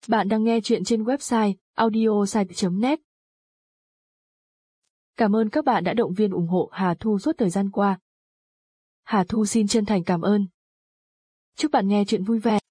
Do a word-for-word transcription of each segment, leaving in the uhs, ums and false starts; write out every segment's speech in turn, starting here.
Bạn đang nghe chuyện trên website audiosite chấm net. Cảm ơn các bạn đã động viên ủng hộ Hà Thu suốt thời gian qua. Hà Thu xin chân thành cảm ơn. Chúc bạn nghe chuyện vui vẻ.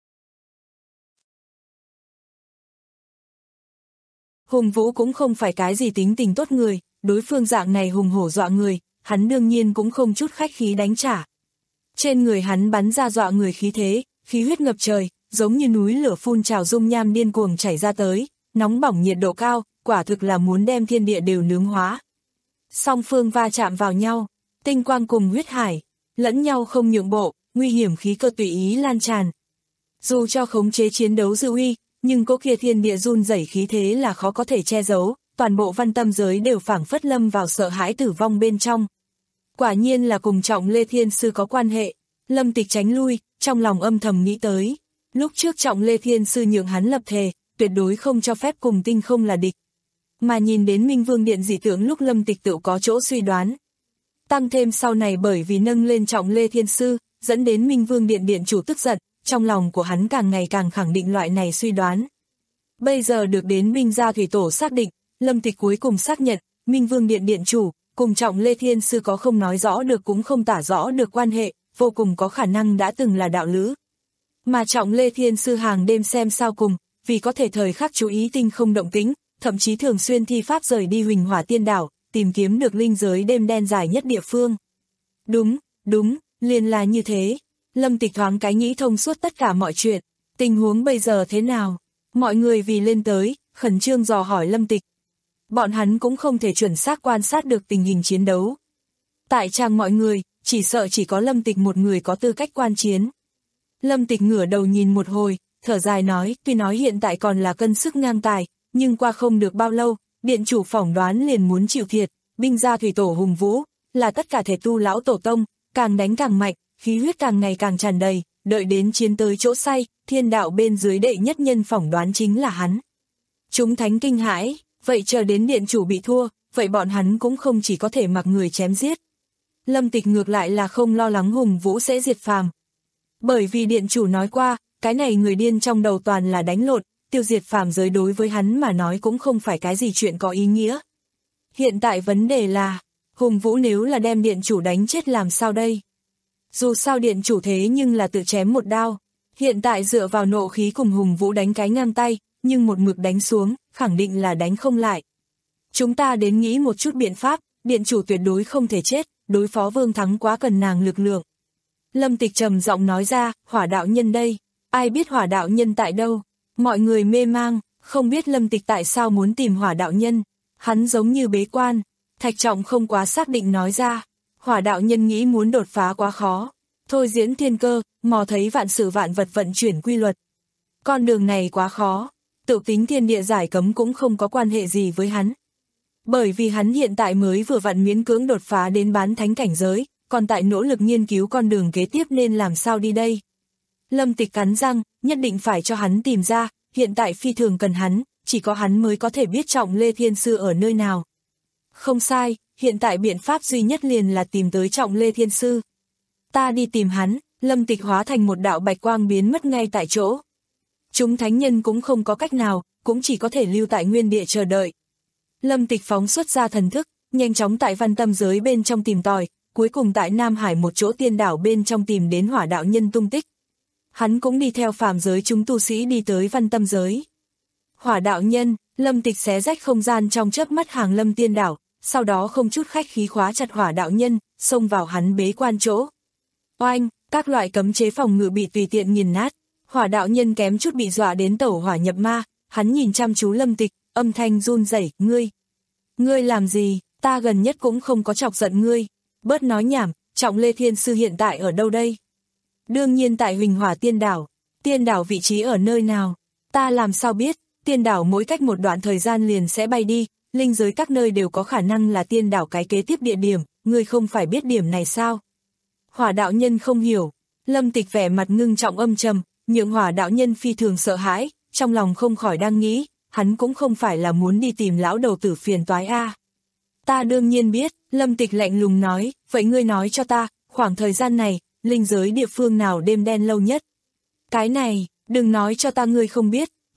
Hùng Vũ cũng không phải cái gì tính tình tốt người, đối phương dạng này hùng hổ dọa người, hắn đương nhiên cũng không chút khách khí đánh trả. Trên người hắn bắn ra dọa người khí thế, khí huyết ngập trời, giống như núi lửa phun trào dung nham điên cuồng chảy ra tới, nóng bỏng nhiệt độ cao, quả thực là muốn đem thiên địa đều nướng hóa. Song phương va chạm vào nhau, tinh quang cùng huyết hải, lẫn nhau không nhượng bộ, nguy hiểm khí cơ tùy ý lan tràn. Dù cho khống chế chiến đấu dư uy, nhưng cỗ kia thiên địa run rẩy khí thế là khó có thể che giấu, toàn bộ văn tâm giới đều phảng phất lâm vào sợ hãi tử vong bên trong. Quả nhiên là cùng Trọng Lê Thiên Sư có quan hệ, Lâm Tịch tránh lui, trong lòng âm thầm nghĩ tới. Lúc trước Trọng Lê Thiên Sư nhượng hắn lập thề, tuyệt đối không cho phép cùng tinh không là địch. Mà nhìn đến Minh Vương Điện dị tượng lúc Lâm Tịch tự có chỗ suy đoán. Tăng thêm sau này bởi vì nâng lên Trọng Lê Thiên Sư, dẫn đến Minh Vương Điện Điện chủ tức giận, trong lòng của hắn càng ngày càng khẳng định loại này suy đoán. Bây giờ được đến Minh Gia Thủy Tổ xác định, Lâm Tịch cuối cùng xác nhận, Minh Vương Điện Điện chủ, cùng Trọng Lê Thiên Sư có không nói rõ được cũng không tả rõ được quan hệ, vô cùng có khả năng đã từng là đạo lữ. Mà Trọng Lê Thiên Sư hàng đêm xem sao cùng, vì có thể thời khắc chú ý tinh không động tĩnh, thậm chí thường xuyên thi pháp rời đi Huỳnh Hỏa Tiên Đảo, tìm kiếm được linh giới đêm đen dài nhất địa phương. Đúng, đúng, liền là như thế. Lâm Tịch thoáng cái nghĩ thông suốt tất cả mọi chuyện, tình huống bây giờ thế nào? Mọi người vì lên tới, khẩn trương dò hỏi Lâm Tịch. Bọn hắn cũng không thể chuẩn xác quan sát được tình hình chiến đấu. Tại trang mọi người, chỉ sợ chỉ có Lâm Tịch một người có tư cách quan chiến. Lâm Tịch ngửa đầu nhìn một hồi, thở dài nói, tuy nói hiện tại còn là cân sức ngang tài, nhưng qua không được bao lâu, điện chủ phỏng đoán liền muốn chịu thiệt, Binh Gia Thủy Tổ Hùng Vũ, là tất cả thể tu lão tổ tông, càng đánh càng mạnh, khí huyết càng ngày càng tràn đầy, đợi đến chiến tới chỗ say, thiên đạo bên dưới đệ nhất nhân phỏng đoán chính là hắn. Chúng thánh kinh hãi, vậy chờ đến điện chủ bị thua, vậy bọn hắn cũng không chỉ có thể mặc người chém giết. Lâm Tịch ngược lại là không lo lắng Hùng Vũ sẽ diệt phàm. Bởi vì điện chủ nói qua, cái này người điên trong đầu toàn là đánh lộn, tiêu diệt phàm giới đối với hắn mà nói cũng không phải cái gì chuyện có ý nghĩa. Hiện tại vấn đề là, Hùng Vũ nếu là đem điện chủ đánh chết làm sao đây? Dù sao điện chủ thế nhưng là tự chém một đao, hiện tại dựa vào nộ khí cùng Hùng Vũ đánh cái ngang tay, nhưng một mực đánh xuống, khẳng định là đánh không lại. Chúng ta đến nghĩ một chút biện pháp, điện chủ tuyệt đối không thể chết, đối phó Vương Thắng quá cần nàng lực lượng. Lâm Tịch trầm giọng nói ra, Hỏa đạo nhân đây, ai biết Hỏa đạo nhân tại đâu? Mọi người mê mang, không biết Lâm Tịch tại sao muốn tìm Hỏa đạo nhân, hắn giống như bế quan. Thạch Trọng không quá xác định nói ra, Hỏa đạo nhân nghĩ muốn đột phá quá khó, thôi diễn thiên cơ, mò thấy vạn sự vạn vật vận chuyển quy luật. Con đường này quá khó, tự tính thiên địa giải cấm cũng không có quan hệ gì với hắn. Bởi vì hắn hiện tại mới vừa vặn miễn cưỡng đột phá đến bán thánh cảnh giới, còn tại nỗ lực nghiên cứu con đường kế tiếp nên làm sao đi đây. Lâm Tịch cắn răng, nhất định phải cho hắn tìm ra, hiện tại phi thường cần hắn, chỉ có hắn mới có thể biết Trọng Lê Thiên Sư ở nơi nào. Không sai, hiện tại biện pháp duy nhất liền là tìm tới Trọng Lê Thiên Sư. Ta đi tìm hắn, Lâm Tịch hóa thành một đạo bạch quang biến mất ngay tại chỗ. Chúng thánh nhân cũng không có cách nào, cũng chỉ có thể lưu tại nguyên địa chờ đợi. Lâm Tịch phóng xuất ra thần thức, nhanh chóng tại văn tâm giới bên trong tìm tòi, cuối cùng tại Nam Hải một chỗ tiên đảo bên trong tìm đến Hỏa đạo nhân tung tích. Hắn cũng đi theo phàm giới chúng tu sĩ đi tới văn tâm giới. Hỏa đạo nhân, Lâm Tịch xé rách không gian trong chớp mắt hàng lâm tiên đảo, sau đó không chút khách khí khóa chặt Hỏa đạo nhân, xông vào hắn bế quan chỗ. Oanh, các loại cấm chế phòng ngự bị tùy tiện nghiền nát, Hỏa đạo nhân kém chút bị dọa đến tẩu hỏa nhập ma, hắn nhìn chăm chú Lâm Tịch, âm thanh run rẩy, ngươi, ngươi làm gì, ta gần nhất cũng không có chọc giận ngươi, bớt nói nhảm, Trọng Lê Thiên Sư hiện tại ở đâu đây? Đương nhiên tại Huỳnh Hỏa Tiên Đảo, tiên đảo vị trí ở nơi nào, ta làm sao biết, tiên đảo mỗi cách một đoạn thời gian liền sẽ bay đi, linh giới các nơi đều có khả năng là tiên đảo cái kế tiếp địa điểm, ngươi không phải biết điểm này sao? Hỏa đạo nhân không hiểu, Lâm Tịch vẻ mặt ngưng trọng âm trầm, nhượng Hỏa đạo nhân phi thường sợ hãi, trong lòng không khỏi đang nghĩ, hắn cũng không phải là muốn đi tìm lão đầu tử phiền toái a. Ta đương nhiên biết, Lâm Tịch lạnh lùng nói, vậy ngươi nói cho ta, khoảng thời gian này, linh giới địa phương nào đêm đen lâu nhất? Cái này, đừng nói cho ta ngươi không biết,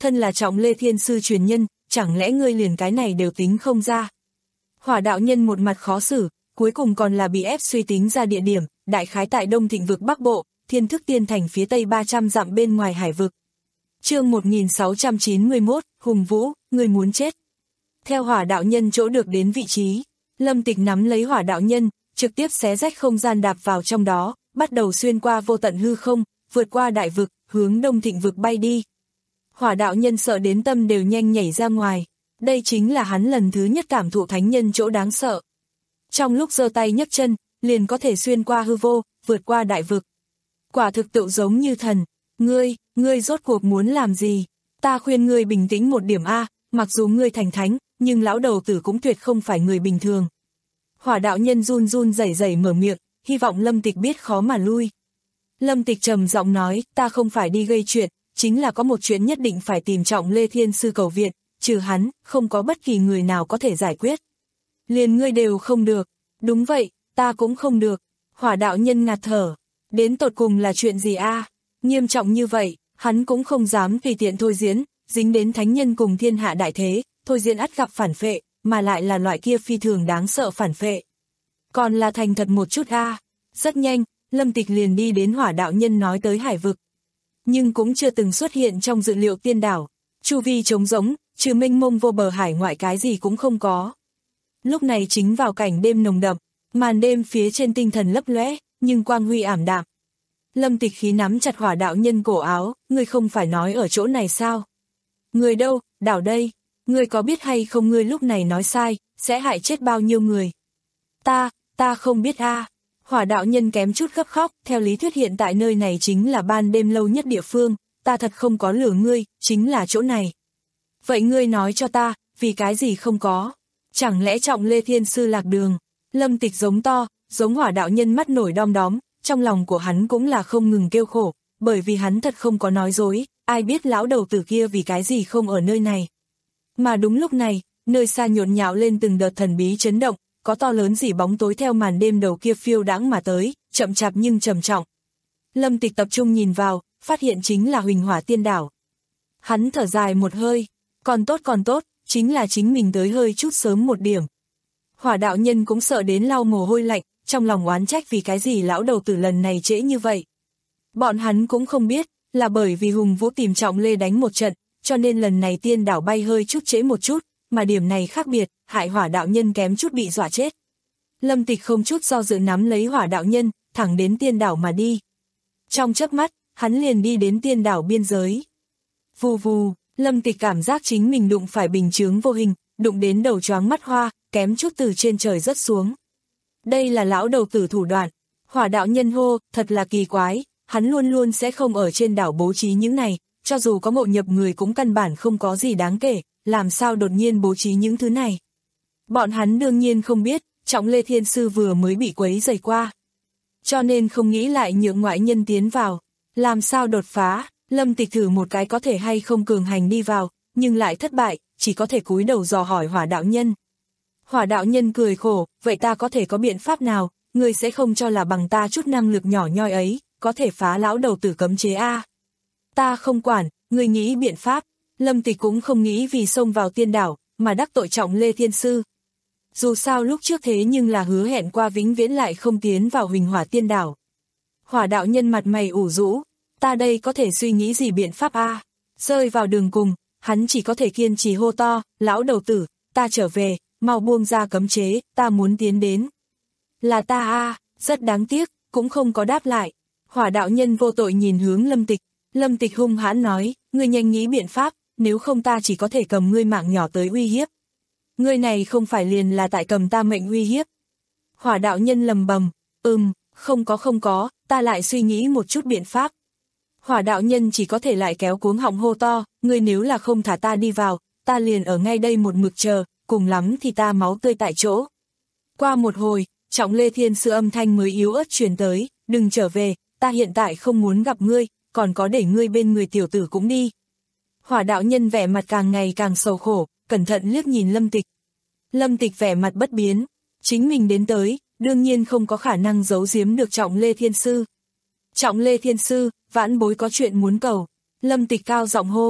thân là Trọng Lê Thiên Sư truyền nhân, chẳng lẽ ngươi liền cái này đều tính không ra? Hỏa đạo nhân một mặt khó xử, cuối cùng còn là bị ép suy tính ra địa điểm, đại khái tại Đông Thịnh vực Bắc Bộ, Thiên Thức Tiên Thành phía tây ba trăm dặm bên ngoài hải vực. Chương một nghìn sáu trăm chín mươi mốt, Hùng Vũ, ngươi muốn chết. Theo hỏa đạo nhân chỗ được đến vị trí, Lâm Tịch nắm lấy hỏa đạo nhân, trực tiếp xé rách không gian đạp vào trong đó, bắt đầu xuyên qua vô tận hư không, vượt qua đại vực, hướng Đông Thịnh vực bay đi. Hỏa đạo nhân sợ đến tâm đều nhanh nhảy ra ngoài, đây chính là hắn lần thứ nhất cảm thụ thánh nhân chỗ đáng sợ. Trong lúc giơ tay nhấc chân, liền có thể xuyên qua hư vô, vượt qua đại vực. Quả thực tự giống như thần, ngươi, ngươi rốt cuộc muốn làm gì? Ta khuyên ngươi bình tĩnh một điểm a, mặc dù ngươi thành thánh, nhưng lão đầu tử cũng tuyệt không phải người bình thường. Hỏa đạo nhân run run rẩy rẩy mở miệng, hy vọng Lâm Tịch biết khó mà lui. Lâm Tịch trầm giọng nói, ta không phải đi gây chuyện, chính là có một chuyện nhất định phải tìm Trọng Lê Thiên Sư cầu viện, trừ hắn, không có bất kỳ người nào có thể giải quyết. Liền ngươi đều không được, đúng vậy, ta cũng không được. Hỏa đạo nhân ngạt thở, đến tột cùng là chuyện gì a? Nghiêm trọng như vậy, hắn cũng không dám tùy tiện thôi diễn, dính đến thánh nhân cùng thiên hạ đại thế, thôi diễn ắt gặp phản phệ, mà lại là loại kia phi thường đáng sợ phản phệ. Còn là thành thật một chút a. Rất nhanh, Lâm Tịch liền đi đến hỏa đạo nhân nói tới hải vực. Nhưng cũng chưa từng xuất hiện trong dự liệu tiên đảo, chu vi trống rỗng, trừ mênh mông vô bờ hải ngoại cái gì cũng không có. Lúc này chính vào cảnh đêm nồng đậm, màn đêm phía trên tinh thần lấp lóe, nhưng quang huy ảm đạm. Lâm Tịch khí nắm chặt hỏa đạo nhân cổ áo, ngươi không phải nói ở chỗ này sao? Người đâu, đảo đây, ngươi có biết hay không ngươi lúc này nói sai, sẽ hại chết bao nhiêu người? Ta, ta không biết a. Hỏa đạo nhân kém chút gấp khóc, theo lý thuyết hiện tại nơi này chính là ban đêm lâu nhất địa phương, ta thật không có lừa ngươi, chính là chỗ này. Vậy ngươi nói cho ta, vì cái gì không có? Chẳng lẽ Trọng Lê Thiên Sư lạc đường? Lâm Tịch giống to, giống hỏa đạo nhân mắt nổi đom đóm, trong lòng của hắn cũng là không ngừng kêu khổ, bởi vì hắn thật không có nói dối, ai biết lão đầu tử kia vì cái gì không ở nơi này. Mà đúng lúc này, nơi xa nhộn nhạo lên từng đợt thần bí chấn động, có to lớn gì bóng tối theo màn đêm đầu kia phiêu đãng mà tới, chậm chạp nhưng trầm trọng. Lâm Tịch tập trung nhìn vào, phát hiện chính là Huỳnh Hỏa Tiên Đảo. Hắn thở dài một hơi, còn tốt còn tốt, chính là chính mình tới hơi chút sớm một điểm. Hỏa đạo nhân cũng sợ đến lau mồ hôi lạnh, trong lòng oán trách vì cái gì lão đầu tử lần này trễ như vậy. Bọn hắn cũng không biết, là bởi vì Hùng Vũ tìm Trọng Lê đánh một trận, cho nên lần này tiên đảo bay hơi chút trễ một chút, mà điểm này khác biệt, hại hỏa đạo nhân kém chút bị dọa chết. Lâm Tịch không chút do dự nắm lấy hỏa đạo nhân, thẳng đến tiên đảo mà đi. Trong chớp mắt, hắn liền đi đến tiên đảo biên giới. Vù vù, Lâm Tịch cảm giác chính mình đụng phải bình chướng vô hình, đụng đến đầu choáng mắt hoa, kém chút từ trên trời rớt xuống. Đây là lão đầu tử thủ đoạn. Hỏa đạo nhân hô, thật là kỳ quái, hắn luôn luôn sẽ không ở trên đảo bố trí những này, cho dù có ngộ nhập người cũng căn bản không có gì đáng kể, làm sao đột nhiên bố trí những thứ này. Bọn hắn đương nhiên không biết, Trọng Lê Thiên Sư vừa mới bị quấy rầy qua. Cho nên không nghĩ lại nhượng ngoại nhân tiến vào, làm sao đột phá, Lâm Tịch thử một cái có thể hay không cường hành đi vào, nhưng lại thất bại, chỉ có thể cúi đầu dò hỏi hỏa đạo nhân. Hỏa đạo nhân cười khổ, vậy ta có thể có biện pháp nào, ngươi sẽ không cho là bằng ta chút năng lực nhỏ nhoi ấy, có thể phá lão đầu tử cấm chế a? Ta không quản, ngươi nghĩ biện pháp. Lâm Tịch cũng không nghĩ vì xông vào tiên đảo, mà đắc tội Trọng Lê Thiên Sư. Dù sao lúc trước thế nhưng là hứa hẹn qua vĩnh viễn lại không tiến vào Huỳnh Hỏa Tiên Đảo. Hỏa đạo nhân mặt mày ủ rũ, ta đây có thể suy nghĩ gì biện pháp a? Rơi vào đường cùng, hắn chỉ có thể kiên trì hô to, lão đầu tử, ta trở về, mau buông ra cấm chế, ta muốn tiến đến. Là ta a, rất đáng tiếc, cũng không có đáp lại. Hỏa đạo nhân vô tội nhìn hướng Lâm Tịch, Lâm Tịch hung hãn nói, ngươi nhanh nghĩ biện pháp, nếu không ta chỉ có thể cầm ngươi mạng nhỏ tới uy hiếp. Ngươi này không phải liền là tại cầm ta mệnh uy hiếp. Hỏa đạo nhân lầm bầm, ừm, không có không có, ta lại suy nghĩ một chút biện pháp. Hỏa đạo nhân chỉ có thể lại kéo cuống họng hô to, ngươi nếu là không thả ta đi vào, ta liền ở ngay đây một mực chờ, cùng lắm thì ta máu tươi tại chỗ. Qua một hồi, Trọng Lê Thiên Sư âm thanh mới yếu ớt truyền tới, đừng trở về, ta hiện tại không muốn gặp ngươi, còn có để ngươi bên người tiểu tử cũng đi. Hỏa đạo nhân vẻ mặt càng ngày càng sầu khổ, cẩn thận liếc nhìn Lâm Tịch. Lâm Tịch vẻ mặt bất biến, chính mình đến tới, đương nhiên không có khả năng giấu giếm được Trọng Lê Thiên Sư. Trọng Lê Thiên Sư, vãn bối có chuyện muốn cầu. Lâm Tịch cao giọng hô,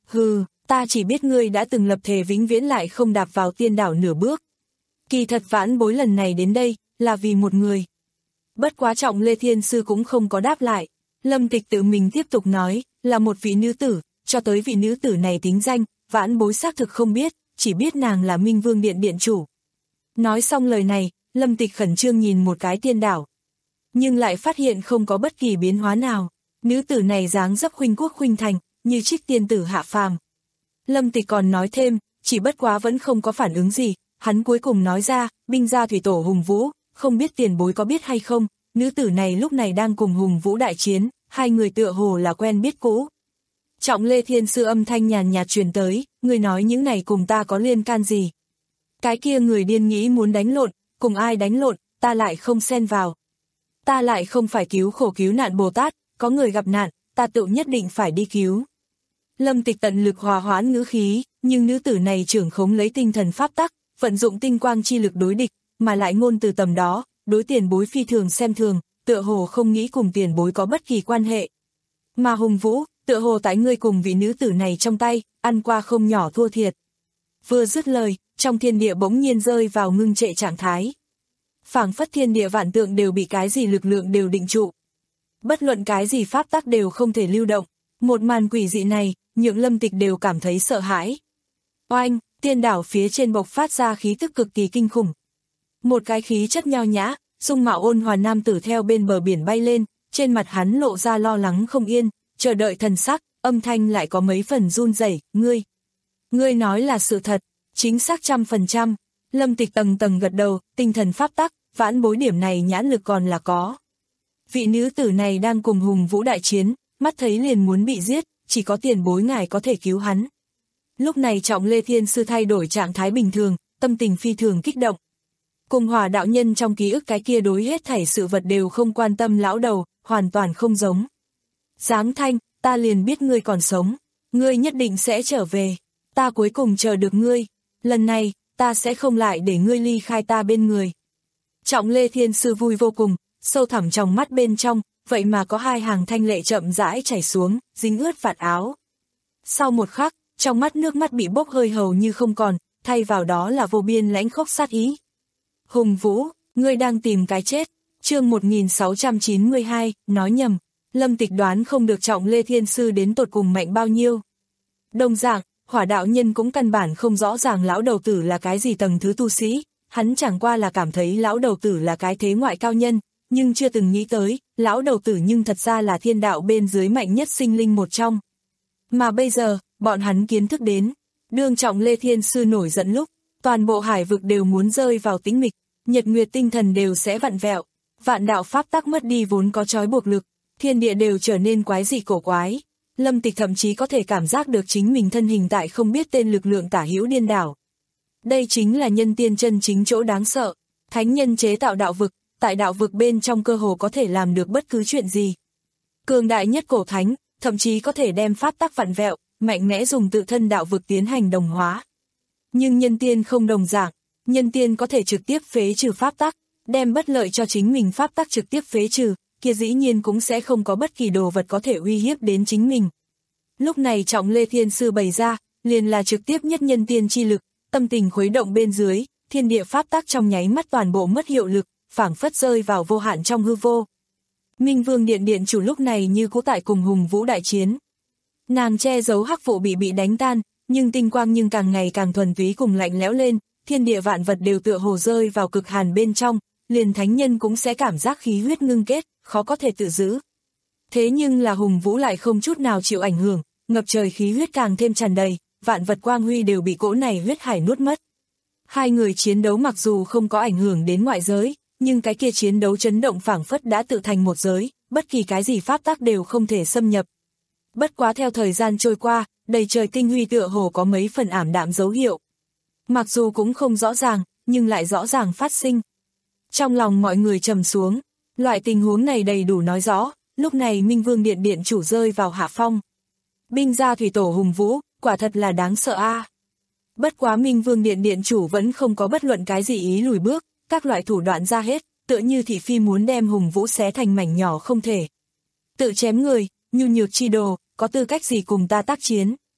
Hừ, ta chỉ biết ngươi đã từng lập thề vĩnh viễn lại không đạp vào tiên đảo nửa bước. Kỳ thật vãn bối lần này đến đây, là vì một người. Bất quá Trọng Lê Thiên Sư cũng không có đáp lại. Lâm Tịch tự mình tiếp tục nói, là một vị nữ tử, cho tới vị nữ tử này tính danh, vãn bối xác thực không biết, chỉ biết nàng là Minh Vương Điện Điện Chủ. Nói xong lời này, Lâm Tịch khẩn trương nhìn một cái tiên đảo. Nhưng lại phát hiện không có bất kỳ biến hóa nào. Nữ tử này dáng dấp khuynh quốc khuynh thành, như trích tiên tử hạ phàm. Lâm Tịch còn nói thêm, chỉ bất quá vẫn không có phản ứng gì, hắn cuối cùng nói ra, binh gia thủy tổ Hùng Vũ, không biết tiền bối có biết hay không, nữ tử này lúc này đang cùng Hùng Vũ đại chiến, hai người tựa hồ là quen biết cũ. Trọng Lê Thiên Sư âm thanh nhàn nhạt truyền tới, người nói những này cùng ta có liên can gì. Cái kia người điên nghĩ muốn đánh lộn, cùng ai đánh lộn, ta lại không xen vào. Ta lại không phải cứu khổ cứu nạn Bồ Tát, có người gặp nạn, ta tự nhất định phải đi cứu. Lâm Tịch tận lực hòa hoãn ngữ khí, nhưng nữ tử này trưởng khống lấy tinh thần pháp tắc, vận dụng tinh quang chi lực đối địch, mà lại ngôn từ tầm đó, đối tiền bối phi thường xem thường, tựa hồ không nghĩ cùng tiền bối có bất kỳ quan hệ. Mà Hùng Vũ, tựa hồ tại ngươi cùng vị nữ tử này trong tay, ăn qua không nhỏ thua thiệt. Vừa dứt lời, trong thiên địa bỗng nhiên rơi vào ngưng trệ trạng thái. Phảng phất thiên địa vạn tượng đều bị cái gì lực lượng đều định trụ. Bất luận cái gì pháp tắc đều không thể lưu động. Một màn quỷ dị này, nhượng Lâm Tịch đều cảm thấy sợ hãi. Oanh, tiên đảo phía trên bộc phát ra khí tức cực kỳ kinh khủng. Một cái khí chất nho nhã, dung mạo ôn hòa nam tử theo bên bờ biển bay lên, trên mặt hắn lộ ra lo lắng không yên, chờ đợi thần sắc, âm thanh lại có mấy phần run rẩy, ngươi. Ngươi nói là sự thật, chính xác trăm phần trăm. Lâm Tịch tầng tầng gật đầu, tinh thần pháp tắc, vãn bối điểm này nhãn lực còn là có. Vị nữ tử này đang cùng Hùng Vũ đại chiến, mắt thấy liền muốn bị giết, chỉ có tiền bối ngài có thể cứu hắn. Lúc này Trọng Lê Thiên Sư thay đổi trạng thái bình thường, tâm tình phi thường kích động. Cùng Hỏa đạo nhân trong ký ức cái kia đối hết thảy sự vật đều không quan tâm lão đầu, hoàn toàn không giống. Giáng Thanh, ta liền biết ngươi còn sống, ngươi nhất định sẽ trở về, ta cuối cùng chờ được ngươi, lần này, ta sẽ không lại để ngươi ly khai ta bên người. Trọng Lê Thiên Sư vui vô cùng, sâu thẳm trong mắt bên trong, vậy mà có hai hàng thanh lệ chậm rãi chảy xuống, dính ướt vạt áo. Sau một khắc, trong mắt nước mắt bị bốc hơi hầu như không còn, thay vào đó là vô biên lãnh khốc sát ý. Hùng Vũ, ngươi đang tìm cái chết. Chương một nghìn sáu trăm chín mươi hai, nói nhầm. Lâm Tịch đoán không được Trọng Lê Thiên Sư đến tột cùng mạnh bao nhiêu. Đồng dạng, Hỏa đạo nhân cũng căn bản không rõ ràng lão đầu tử là cái gì tầng thứ tu sĩ, hắn chẳng qua là cảm thấy lão đầu tử là cái thế ngoại cao nhân, nhưng chưa từng nghĩ tới, lão đầu tử nhưng thật ra là thiên đạo bên dưới mạnh nhất sinh linh một trong. Mà bây giờ, bọn hắn kiến thức đến, đương Trọng Lê Thiên Sư nổi giận lúc, toàn bộ hải vực đều muốn rơi vào tĩnh mịch, nhật nguyệt tinh thần đều sẽ vặn vẹo, vạn đạo pháp tắc mất đi vốn có trói buộc lực, thiên địa đều trở nên quái dị cổ quái. Lâm Tịch thậm chí có thể cảm giác được chính mình thân hình tại không biết tên lực lượng tả hữu điên đảo. Đây chính là nhân tiên chân chính chỗ đáng sợ, thánh nhân chế tạo đạo vực, tại đạo vực bên trong cơ hồ có thể làm được bất cứ chuyện gì. Cường đại nhất cổ thánh, thậm chí có thể đem pháp tắc vặn vẹo, mạnh mẽ dùng tự thân đạo vực tiến hành đồng hóa. Nhưng nhân tiên không đồng dạng, nhân tiên có thể trực tiếp phế trừ pháp tắc, đem bất lợi cho chính mình pháp tắc trực tiếp phế trừ, kia dĩ nhiên cũng sẽ không có bất kỳ đồ vật có thể uy hiếp đến chính mình. Lúc này Trọng Lê Thiên Sư bày ra, liền là trực tiếp nhất nhân tiên chi lực, tâm tình khuấy động bên dưới, thiên địa pháp tắc trong nháy mắt toàn bộ mất hiệu lực, phảng phất rơi vào vô hạn trong hư vô. Minh Vương Điện Điện Chủ lúc này như cũ tại cùng Hùng Vũ đại chiến. Nàng che giấu hắc vụ bị bị đánh tan, nhưng tinh quang nhưng càng ngày càng thuần túy cùng lạnh lẽo lên, thiên địa vạn vật đều tựa hồ rơi vào cực hàn bên trong, liền thánh nhân cũng sẽ cảm giác khí huyết ngưng kết, khó có thể tự giữ. Thế nhưng là Hùng Vũ lại không chút nào chịu ảnh hưởng, ngập trời khí huyết càng thêm tràn đầy, vạn vật quang huy đều bị cỗ này huyết hải nuốt mất. Hai người chiến đấu mặc dù không có ảnh hưởng đến ngoại giới, nhưng cái kia chiến đấu chấn động phảng phất đã tự thành một giới, bất kỳ cái gì pháp tắc đều không thể xâm nhập. Bất quá theo thời gian trôi qua, đầy trời tinh huy tựa hồ có mấy phần ảm đạm dấu hiệu. Mặc dù cũng không rõ ràng, nhưng lại rõ ràng phát sinh. Trong lòng mọi người trầm xuống, loại tình huống này đầy đủ nói rõ, lúc này Minh Vương Điện Điện Chủ rơi vào hạ phong. Binh gia thủy tổ Hùng Vũ, quả thật là đáng sợ a. À. Bất quá Minh Vương Điện Điện Chủ vẫn không có bất luận cái gì ý lùi bước, các loại thủ đoạn ra hết, tựa như thị phi muốn đem Hùng Vũ xé thành mảnh nhỏ không thể. Tự chém người, nhu nhược chi đồ, có tư cách gì cùng ta tác chiến.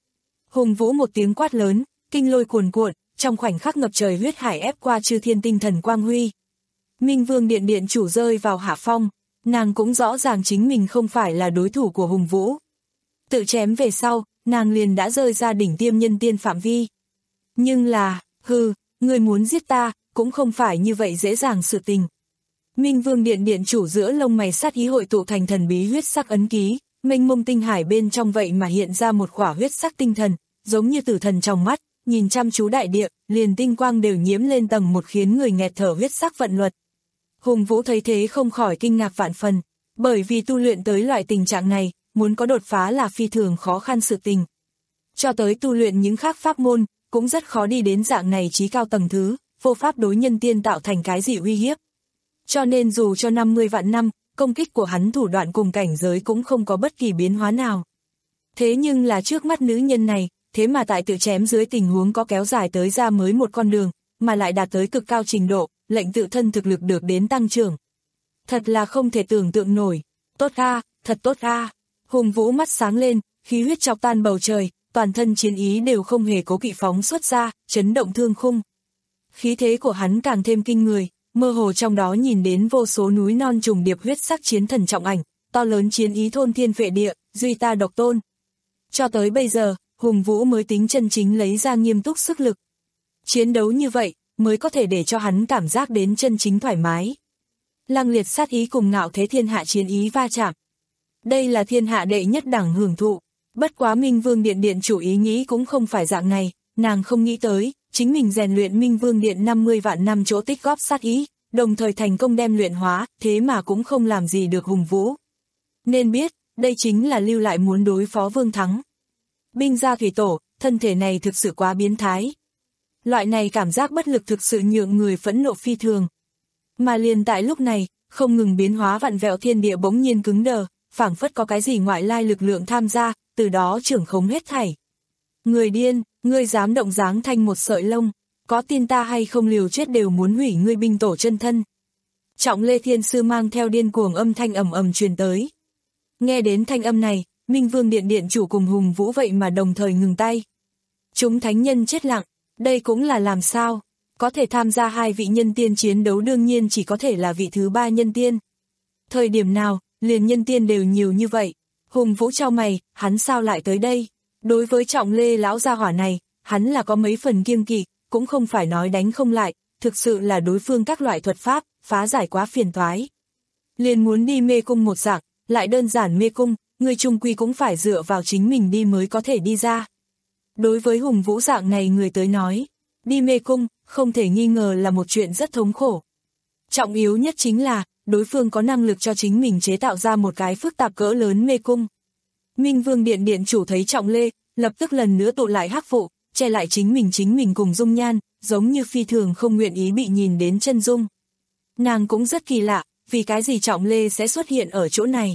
Hùng Vũ một tiếng quát lớn, kinh lôi cuồn cuộn, trong khoảnh khắc ngập trời huyết hải ép qua chư thiên tinh thần quang huy. Minh Vương Điện Điện chủ rơi vào hạ phong, nàng cũng rõ ràng chính mình không phải là đối thủ của Hùng Vũ. Tự chém về sau, nàng liền đã rơi ra đỉnh tiêm nhân tiên phạm vi. Nhưng là, hừ, người muốn giết ta, cũng không phải như vậy dễ dàng sự tình. Minh Vương Điện Điện chủ giữa lông mày sát ý hội tụ thành thần bí huyết sắc ấn ký, mênh mông tinh hải bên trong vậy mà hiện ra một khỏa huyết sắc tinh thần, giống như tử thần trong mắt, nhìn chăm chú đại địa, liền tinh quang đều nhiễm lên tầng một khiến người nghẹt thở huyết sắc vận luật. Hùng Vũ thấy thế không khỏi kinh ngạc vạn phần, bởi vì tu luyện tới loại tình trạng này, muốn có đột phá là phi thường khó khăn sự tình. Cho tới tu luyện những khác pháp môn, cũng rất khó đi đến dạng này chí cao tầng thứ, vô pháp đối nhân tiên tạo thành cái gì uy hiếp. Cho nên dù cho năm mươi vạn năm, công kích của hắn thủ đoạn cùng cảnh giới cũng không có bất kỳ biến hóa nào. Thế nhưng là trước mắt nữ nhân này, thế mà tại tự chém dưới tình huống có kéo dài tới ra mới một con đường, mà lại đạt tới cực cao trình độ, lệnh tự thân thực lực được đến tăng trưởng. Thật là không thể tưởng tượng nổi. Tốt a, thật tốt a. Hùng Vũ mắt sáng lên, khí huyết chọc tan bầu trời, toàn thân chiến ý đều không hề cố kỵ phóng xuất ra, chấn động thương khung. Khí thế của hắn càng thêm kinh người, mơ hồ trong đó nhìn đến vô số núi non trùng điệp huyết sắc chiến thần trọng ảnh, to lớn chiến ý thôn thiên phệ địa, duy ta độc tôn. Cho tới bây giờ, Hùng Vũ mới tính chân chính lấy ra nghiêm túc sức lực. Chiến đấu như vậy, mới có thể để cho hắn cảm giác đến chân chính thoải mái. Lăng liệt sát ý cùng ngạo thế thiên hạ chiến ý va chạm. Đây là thiên hạ đệ nhất đẳng hưởng thụ. Bất quá Minh Vương Điện Điện chủ ý nghĩ cũng không phải dạng này, nàng không nghĩ tới, chính mình rèn luyện Minh Vương Điện năm mươi vạn năm chỗ tích góp sát ý, đồng thời thành công đem luyện hóa, thế mà cũng không làm gì được Hùng Vũ. Nên biết, đây chính là lưu lại muốn đối phó Vương Thắng. Binh gia thủy tổ, thân thể này thực sự quá biến thái. Loại này cảm giác bất lực thực sự nhượng người phẫn nộ phi thường. Mà liền tại lúc này, không ngừng biến hóa vặn vẹo thiên địa bỗng nhiên cứng đờ, phảng phất có cái gì ngoại lai lực lượng tham gia, từ đó trưởng khống hết thảy. Người điên, ngươi dám động dáng thanh một sợi lông, có tin ta hay không liều chết đều muốn hủy ngươi binh tổ chân thân. Trọng Lê Thiên Sư mang theo điên cuồng âm thanh ầm ầm truyền tới. Nghe đến thanh âm này, Minh Vương Điện Điện chủ cùng Hùng Vũ vậy mà đồng thời ngừng tay. Chúng thánh nhân chết lặng, đây cũng là làm sao? Có thể tham gia hai vị nhân tiên chiến đấu đương nhiên chỉ có thể là vị thứ ba nhân tiên. Thời điểm nào, liền nhân tiên đều nhiều như vậy. Hùng Vũ chau mày, hắn sao lại tới đây? Đối với Trọng Lê lão gia hỏa này, hắn là có mấy phần kiêng kỵ, cũng không phải nói đánh không lại, thực sự là đối phương các loại thuật pháp, phá giải quá phiền toái. Liền muốn đi mê cung một dạng, lại đơn giản mê cung, người chung quy cũng phải dựa vào chính mình đi mới có thể đi ra. Đối với Hùng Vũ dạng này người tới nói, đi mê cung, không thể nghi ngờ là một chuyện rất thống khổ. Trọng yếu nhất chính là, đối phương có năng lực cho chính mình chế tạo ra một cái phức tạp cỡ lớn mê cung. Minh Vương Điện Điện chủ thấy Trọng Lê, lập tức lần nữa tụ lại hắc vụ, che lại chính mình chính mình cùng dung nhan, giống như phi thường không nguyện ý bị nhìn đến chân dung. Nàng cũng rất kỳ lạ, vì cái gì Trọng Lê sẽ xuất hiện ở chỗ này.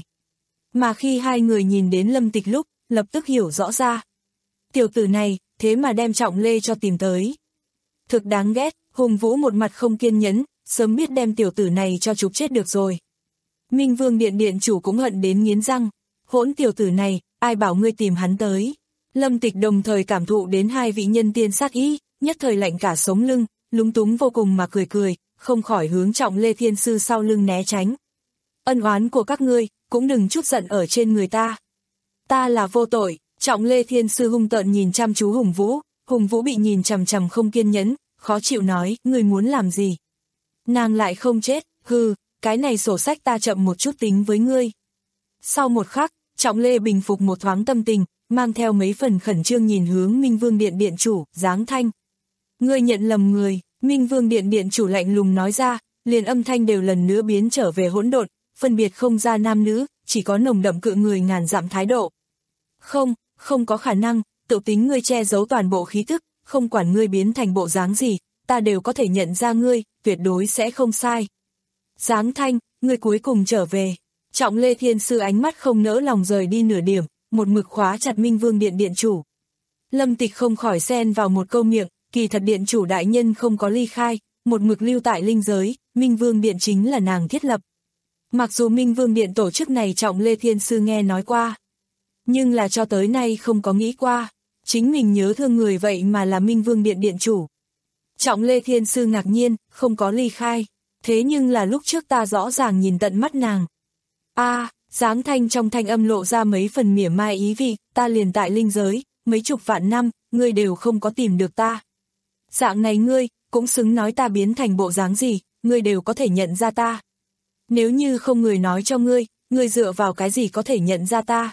Mà khi hai người nhìn đến Lâm Tịch lúc, lập tức hiểu rõ ra. Tiểu tử này, thế mà đem Trọng Lê cho tìm tới. Thực đáng ghét, Hùng Vũ một mặt không kiên nhẫn, sớm biết đem tiểu tử này cho chụp chết được rồi. Minh Vương Điện Điện chủ cũng hận đến nghiến răng, hỗn tiểu tử này, ai bảo ngươi tìm hắn tới. Lâm Tịch đồng thời cảm thụ đến hai vị nhân tiên sát ý, nhất thời lạnh cả sống lưng, lúng túng vô cùng mà cười cười, không khỏi hướng Trọng Lê Thiên Sư sau lưng né tránh. Ân oán của các ngươi, cũng đừng chút giận ở trên người ta. Ta là vô tội. Trọng Lê Thiên Sư hung tợn nhìn chăm chú Hùng Vũ, Hùng Vũ bị nhìn chằm chằm không kiên nhẫn, khó chịu nói, ngươi muốn làm gì? Nàng lại không chết, hừ, cái này sổ sách ta chậm một chút tính với ngươi. Sau một khắc, Trọng Lê bình phục một thoáng tâm tình, mang theo mấy phần khẩn trương nhìn hướng Minh Vương Điện Điện chủ, Giáng Thanh. Ngươi nhận lầm người, Minh Vương Điện Điện chủ lạnh lùng nói ra, liền âm thanh đều lần nữa biến trở về hỗn độn, phân biệt không ra nam nữ, chỉ có nồng đậm cự người ngàn dặm thái độ. Không, không có khả năng, tự tính ngươi che giấu toàn bộ khí thức, không quản ngươi biến thành bộ dáng gì, ta đều có thể nhận ra ngươi, tuyệt đối sẽ không sai. Giáng Thanh, ngươi cuối cùng trở về. Trọng Lê Thiên Sư ánh mắt không nỡ lòng rời đi nửa điểm, một mực khóa chặt Minh Vương Điện Điện chủ. Lâm Tịch không khỏi xen vào một câu miệng, kỳ thật Điện chủ đại nhân không có ly khai, một mực lưu tại linh giới, Minh Vương Điện chính là nàng thiết lập. Mặc dù Minh Vương Điện tổ chức này Trọng Lê Thiên Sư nghe nói qua, nhưng là cho tới nay không có nghĩ qua. Chính mình nhớ thương người vậy mà là Minh Vương Điện điện chủ. Trọng Lê Thiên Sư ngạc nhiên, không có ly khai. Thế nhưng là lúc trước ta rõ ràng nhìn tận mắt nàng. a à, Giáng Thanh trong thanh âm lộ ra mấy phần mỉa mai ý vị, ta liền tại linh giới, mấy chục vạn năm, ngươi đều không có tìm được ta. Dạng này ngươi, cũng xứng nói ta biến thành bộ dáng gì, ngươi đều có thể nhận ra ta. Nếu như không người nói cho ngươi, ngươi dựa vào cái gì có thể nhận ra ta?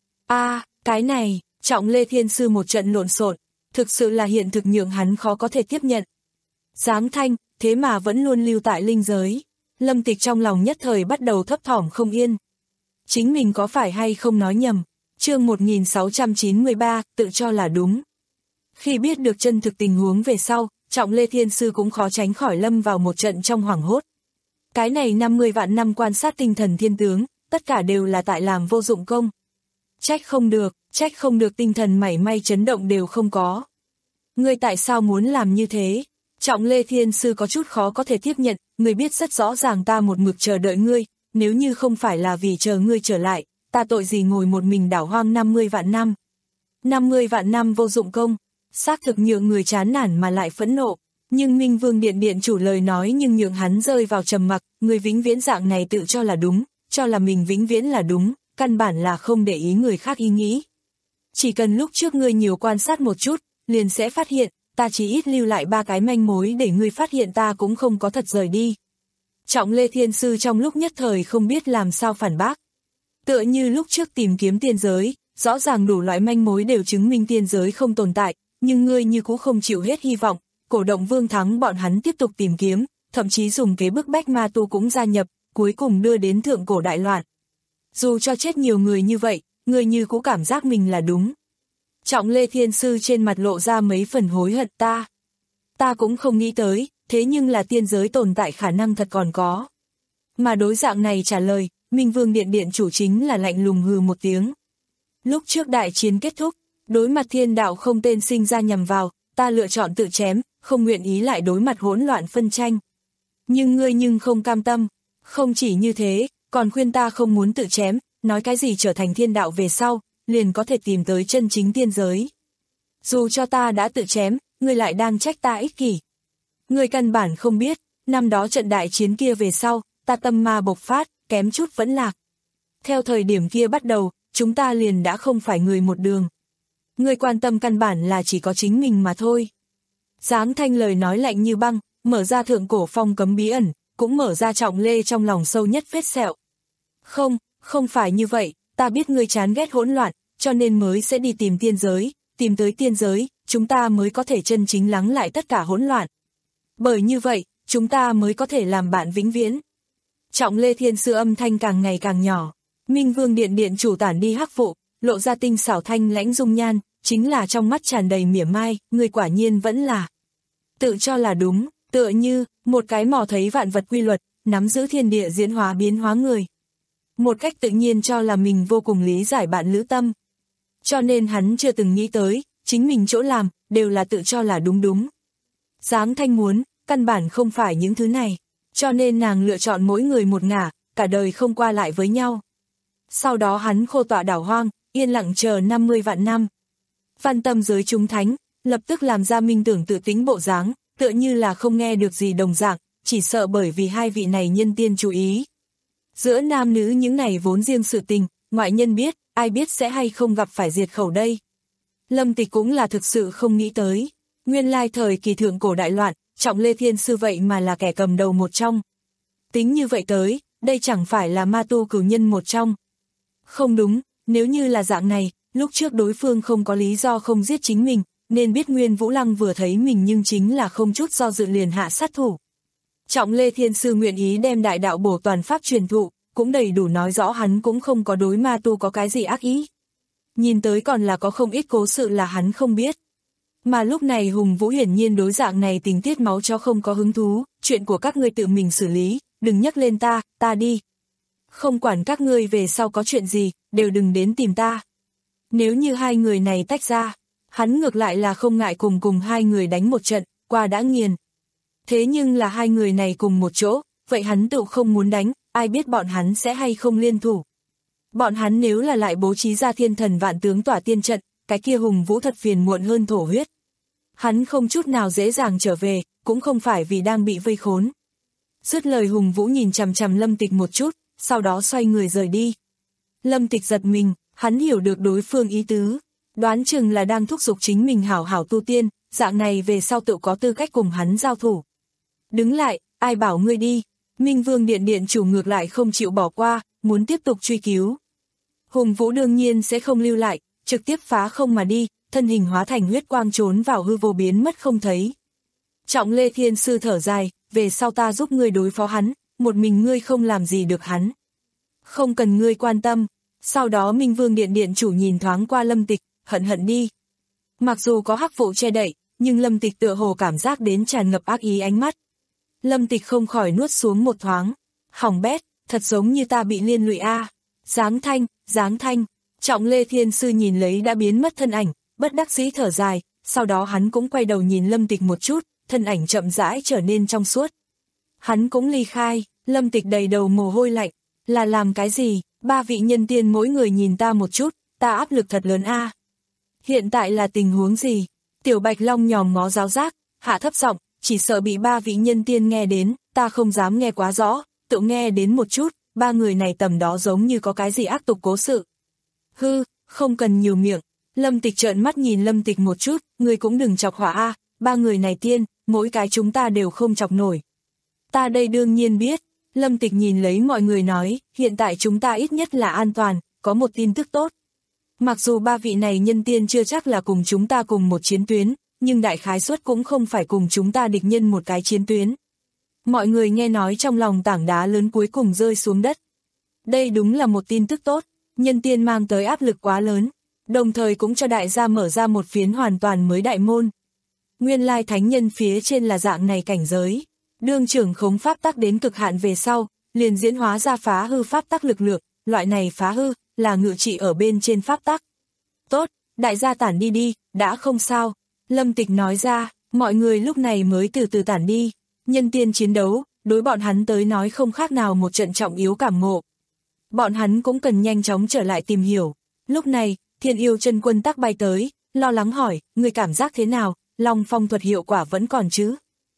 a à, cái này, Trọng Lê Thiên Sư một trận lộn xộn, thực sự là hiện thực nhượng hắn khó có thể tiếp nhận. Giáng Thanh, thế mà vẫn luôn lưu tại linh giới. Lâm Tịch trong lòng nhất thời bắt đầu thấp thỏm không yên. Chính mình có phải hay không nói nhầm? Chương một nghìn sáu trăm chín mươi ba, tự cho là đúng. Khi biết được chân thực tình huống về sau, Trọng Lê Thiên Sư cũng khó tránh khỏi lâm vào một trận trong hoảng hốt. Cái này năm mươi vạn năm quan sát tinh thần thiên tướng, tất cả đều là tại làm vô dụng công. Trách không được, trách không được tinh thần mảy may chấn động đều không có. Ngươi tại sao muốn làm như thế? Trọng Lê Thiên Sư có chút khó có thể tiếp nhận, ngươi biết rất rõ ràng ta một mực chờ đợi ngươi, nếu như không phải là vì chờ ngươi trở lại, ta tội gì ngồi một mình đảo hoang năm mươi vạn năm. năm mươi vạn năm vô dụng công, xác thực nhượng người chán nản mà lại phẫn nộ, nhưng Minh Vương Điện điện chủ lời nói nhưng nhượng hắn rơi vào trầm mặc, người vĩnh viễn dạng này tự cho là đúng, cho là mình vĩnh viễn là đúng, căn bản là không để ý người khác ý nghĩ. Chỉ cần lúc trước ngươi nhiều quan sát một chút, liền sẽ phát hiện, ta chỉ ít lưu lại ba cái manh mối để ngươi phát hiện ta cũng không có thật rời đi. Trọng Lê Thiên Sư trong lúc nhất thời không biết làm sao phản bác. Tựa như lúc trước tìm kiếm tiên giới, rõ ràng đủ loại manh mối đều chứng minh tiên giới không tồn tại, nhưng ngươi như cũ không chịu hết hy vọng, cổ động Vương Thắng bọn hắn tiếp tục tìm kiếm, thậm chí dùng kế bức bách ma tu cũng gia nhập, cuối cùng đưa đến thượng cổ đại loạn. Dù cho chết nhiều người như vậy, ngươi như cũ cảm giác mình là đúng. Trọng Lê Thiên Sư trên mặt lộ ra mấy phần hối hận ta. Ta cũng không nghĩ tới, thế nhưng là tiên giới tồn tại khả năng thật còn có. Mà đối dạng này trả lời, Minh Vương Điện điện chủ chính là lạnh lùng hừ một tiếng. Lúc trước đại chiến kết thúc, đối mặt thiên đạo không tên sinh ra nhằm vào, ta lựa chọn tự chém, không nguyện ý lại đối mặt hỗn loạn phân tranh. Nhưng ngươi nhưng không cam tâm, không chỉ như thế, còn khuyên ta không muốn tự chém, nói cái gì trở thành thiên đạo về sau, liền có thể tìm tới chân chính tiên giới. Dù cho ta đã tự chém, ngươi lại đang trách ta ích kỷ. Ngươi căn bản không biết, năm đó trận đại chiến kia về sau, ta tâm ma bộc phát, kém chút vẫn lạc. Theo thời điểm kia bắt đầu, chúng ta liền đã không phải người một đường. Ngươi quan tâm căn bản là chỉ có chính mình mà thôi. Giáng Thanh lời nói lạnh như băng, mở ra thượng cổ phong cấm bí ẩn, cũng mở ra Trọng Lê trong lòng sâu nhất vết sẹo. Không, không phải như vậy, ta biết ngươi chán ghét hỗn loạn, cho nên mới sẽ đi tìm tiên giới, tìm tới tiên giới, chúng ta mới có thể chân chính lắng lại tất cả hỗn loạn. Bởi như vậy, chúng ta mới có thể làm bạn vĩnh viễn. Trọng Lê Thiên Sư âm thanh càng ngày càng nhỏ, Minh Vương Điện điện chủ tản đi hắc vụ, lộ ra tinh xảo thanh lãnh dung nhan, chính là trong mắt tràn đầy mỉa mai, người quả nhiên vẫn là tự cho là đúng, tựa như một cái mò thấy vạn vật quy luật, nắm giữ thiên địa diễn hóa biến hóa người. Một cách tự nhiên cho là mình vô cùng lý giải bạn lữ tâm. Cho nên hắn chưa từng nghĩ tới, chính mình chỗ làm, đều là tự cho là đúng đúng. Giáng Thanh muốn, căn bản không phải những thứ này, cho nên nàng lựa chọn mỗi người một ngả, cả đời không qua lại với nhau. Sau đó hắn khô tọa đảo hoang, yên lặng chờ năm mươi vạn năm. Văn tâm giới chúng thánh, lập tức làm ra minh tưởng tự tính bộ dáng, tựa như là không nghe được gì đồng dạng, chỉ sợ bởi vì hai vị này nhân tiên chú ý. Giữa nam nữ những này vốn riêng sự tình, ngoại nhân biết, ai biết sẽ hay không gặp phải diệt khẩu đây. Lâm Tịch cũng là thực sự không nghĩ tới. Nguyên lai thời kỳ thượng cổ đại loạn, Trọng Lê Thiên Sư vậy mà là kẻ cầm đầu một trong. Tính như vậy tới, đây chẳng phải là ma tu cửu nhân một trong. Không đúng, nếu như là dạng này, lúc trước đối phương không có lý do không giết chính mình, nên biết Nguyên Vũ Lăng vừa thấy mình nhưng chính là không chút do dự liền hạ sát thủ. Trọng Lê Thiên Sư nguyện ý đem đại đạo bổ toàn pháp truyền thụ, cũng đầy đủ nói rõ hắn cũng không có đối ma tu có cái gì ác ý. Nhìn tới còn là có không ít cố sự là hắn không biết. Mà lúc này Hùng Vũ hiển nhiên đối dạng này tình tiết máu cho không có hứng thú, chuyện của các ngươi tự mình xử lý, đừng nhắc lên ta, ta đi. Không quản các ngươi về sau có chuyện gì, đều đừng đến tìm ta. Nếu như hai người này tách ra, hắn ngược lại là không ngại cùng cùng hai người đánh một trận, qua đã nghiền. Thế nhưng là hai người này cùng một chỗ, vậy hắn tự không muốn đánh, ai biết bọn hắn sẽ hay không liên thủ. Bọn hắn nếu là lại bố trí ra thiên thần vạn tướng tỏa tiên trận, cái kia Hùng Vũ thật phiền muộn hơn thổ huyết. Hắn không chút nào dễ dàng trở về, cũng không phải vì đang bị vây khốn. Dứt lời Hùng Vũ nhìn chằm chằm Lâm Tịch một chút, sau đó xoay người rời đi. Lâm Tịch giật mình, hắn hiểu được đối phương ý tứ, đoán chừng là đang thúc giục chính mình hảo hảo tu tiên, dạng này về sau tự có tư cách cùng hắn giao thủ. Đứng lại, ai bảo ngươi đi, Minh Vương Điện điện chủ ngược lại không chịu bỏ qua, muốn tiếp tục truy cứu. Hùng Vũ đương nhiên sẽ không lưu lại, trực tiếp phá không mà đi, thân hình hóa thành huyết quang trốn vào hư vô biến mất không thấy. Trọng Lê Thiên Sư thở dài, về sau ta giúp ngươi đối phó hắn, một mình ngươi không làm gì được hắn. Không cần ngươi quan tâm. Sau đó Minh Vương Điện điện chủ nhìn thoáng qua Lâm Tịch, hận hận đi. Mặc dù có hắc vụ che đậy, nhưng Lâm Tịch tựa hồ cảm giác đến tràn ngập ác ý ánh mắt. Lâm Tịch không khỏi nuốt xuống một thoáng. Hỏng bét, thật giống như ta bị liên lụy a. Giáng thanh, giáng thanh. Trọng Lê Thiên Sư nhìn lấy đã biến mất thân ảnh, bất đắc dĩ thở dài, sau đó hắn cũng quay đầu nhìn Lâm Tịch một chút, thân ảnh chậm rãi trở nên trong suốt. Hắn cũng ly khai, Lâm Tịch đầy đầu mồ hôi lạnh, là làm cái gì, ba vị nhân tiên mỗi người nhìn ta một chút, ta áp lực thật lớn a. Hiện tại là tình huống gì? Tiểu Bạch Long nhòm ngó giáo giác, hạ thấp giọng, chỉ sợ bị ba vị nhân tiên nghe đến, ta không dám nghe quá rõ, tự nghe đến một chút, ba người này tầm đó giống như có cái gì ác tục cố sự. Hư, không cần nhiều miệng. Lâm Tịch trợn mắt nhìn Lâm Tịch một chút, người cũng đừng chọc hỏa a, ba người này tiên, mỗi cái chúng ta đều không chọc nổi. Ta đây đương nhiên biết. Lâm Tịch nhìn lấy mọi người nói, hiện tại chúng ta ít nhất là an toàn, có một tin tức tốt. Mặc dù ba vị này nhân tiên chưa chắc là cùng chúng ta cùng một chiến tuyến, nhưng đại khái suất cũng không phải cùng chúng ta địch nhân một cái chiến tuyến. Mọi người nghe nói trong lòng tảng đá lớn cuối cùng rơi xuống đất. Đây đúng là một tin tức tốt, nhân tiên mang tới áp lực quá lớn, đồng thời cũng cho đại gia mở ra một phiến hoàn toàn mới đại môn. Nguyên lai thánh nhân phía trên là dạng này cảnh giới. Đương trưởng khống pháp tắc đến cực hạn về sau, liền diễn hóa ra phá hư pháp tắc lực lượng, loại này phá hư, là ngự trị ở bên trên pháp tắc. Tốt, đại gia tản đi đi, đã không sao. Lâm Tịch nói ra, mọi người lúc này mới từ từ tản đi. Nhân tiên chiến đấu, đối bọn hắn tới nói không khác nào một trận trọng yếu cảm ngộ. Bọn hắn cũng cần nhanh chóng trở lại tìm hiểu. Lúc này, Thiên Yêu Chân Quân tắc bay tới, lo lắng hỏi, người cảm giác thế nào, Long Phong thuật hiệu quả vẫn còn chứ?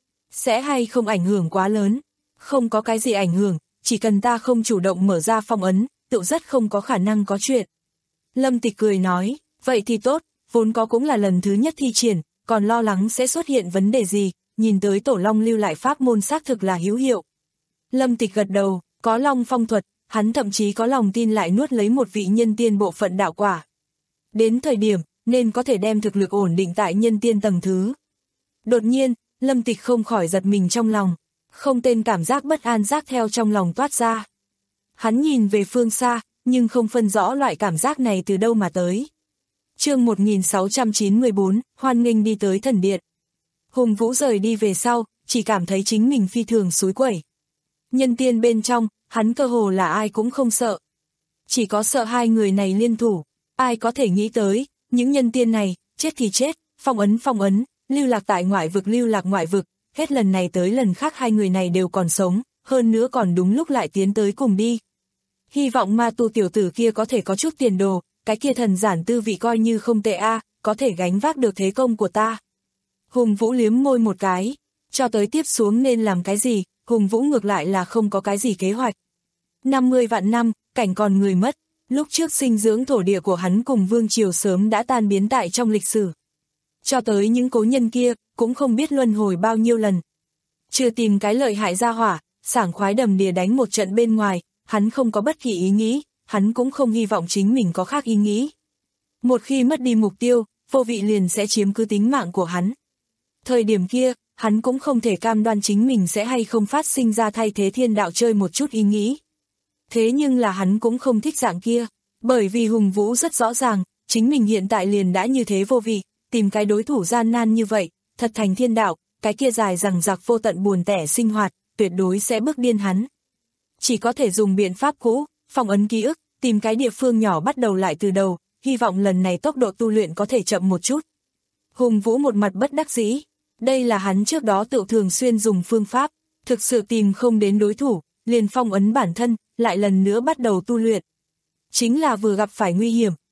Sẽ hay không ảnh hưởng quá lớn? Không có cái gì ảnh hưởng, chỉ cần ta không chủ động mở ra phong ấn, tự rất không có khả năng có chuyện. Lâm Tịch cười nói, vậy thì tốt, vốn có cũng là lần thứ nhất thi triển, còn lo lắng sẽ xuất hiện vấn đề gì, nhìn tới Tổ Long lưu lại pháp môn xác thực là hữu hiệu. Lâm Tịch gật đầu, có Long Phong thuật, hắn thậm chí có lòng tin lại nuốt lấy một vị nhân tiên bộ phận đạo quả. Đến thời điểm, nên có thể đem thực lực ổn định tại nhân tiên tầng thứ. Đột nhiên, Lâm Tịch không khỏi giật mình trong lòng, không tên cảm giác bất an giác theo trong lòng toát ra. Hắn nhìn về phương xa, nhưng không phân rõ loại cảm giác này từ đâu mà tới. Chương một nghìn sáu trăm chín mươi tư, hoan nghênh đi tới thần điện. Hùng Vũ rời đi về sau, chỉ cảm thấy chính mình phi thường xúi quẩy. Nhân tiên bên trong, hắn cơ hồ là ai cũng không sợ. Chỉ có sợ hai người này liên thủ, ai có thể nghĩ tới, những nhân tiên này, chết thì chết, phong ấn phong ấn, lưu lạc tại ngoại vực lưu lạc ngoại vực, hết lần này tới lần khác hai người này đều còn sống, hơn nữa còn đúng lúc lại tiến tới cùng đi. Hy vọng ma tu tiểu tử kia có thể có chút tiền đồ, cái kia thần giản tư vị coi như không tệ a, có thể gánh vác được thế công của ta. Hùng Vũ liếm môi một cái, cho tới tiếp xuống nên làm cái gì, Hùng Vũ ngược lại là không có cái gì kế hoạch. năm mươi vạn năm, cảnh còn người mất, lúc trước sinh dưỡng thổ địa của hắn cùng vương triều sớm đã tan biến tại trong lịch sử. Cho tới những cố nhân kia, cũng không biết luân hồi bao nhiêu lần. Chưa tìm cái lợi hại ra hỏa, sảng khoái đầm đìa đánh một trận bên ngoài, hắn không có bất kỳ ý nghĩ, hắn cũng không hy vọng chính mình có khác ý nghĩ. Một khi mất đi mục tiêu, vô vị liền sẽ chiếm cứ tính mạng của hắn. Thời điểm kia, hắn cũng không thể cam đoan chính mình sẽ hay không phát sinh ra thay thế thiên đạo chơi một chút ý nghĩ. Thế nhưng là hắn cũng không thích dạng kia, bởi vì Hùng Vũ rất rõ ràng, chính mình hiện tại liền đã như thế vô vị, tìm cái đối thủ gian nan như vậy, thật thành thiên đạo, cái kia dài rằng giặc vô tận buồn tẻ sinh hoạt, tuyệt đối sẽ bức điên hắn. Chỉ có thể dùng biện pháp cũ, phong ấn ký ức, tìm cái địa phương nhỏ bắt đầu lại từ đầu, hy vọng lần này tốc độ tu luyện có thể chậm một chút. Hùng Vũ một mặt bất đắc dĩ, đây là hắn trước đó tự thường xuyên dùng phương pháp, thực sự tìm không đến đối thủ, liền phong ấn bản thân, lại lần nữa bắt đầu tu luyện. Chính là vừa gặp phải nguy hiểm,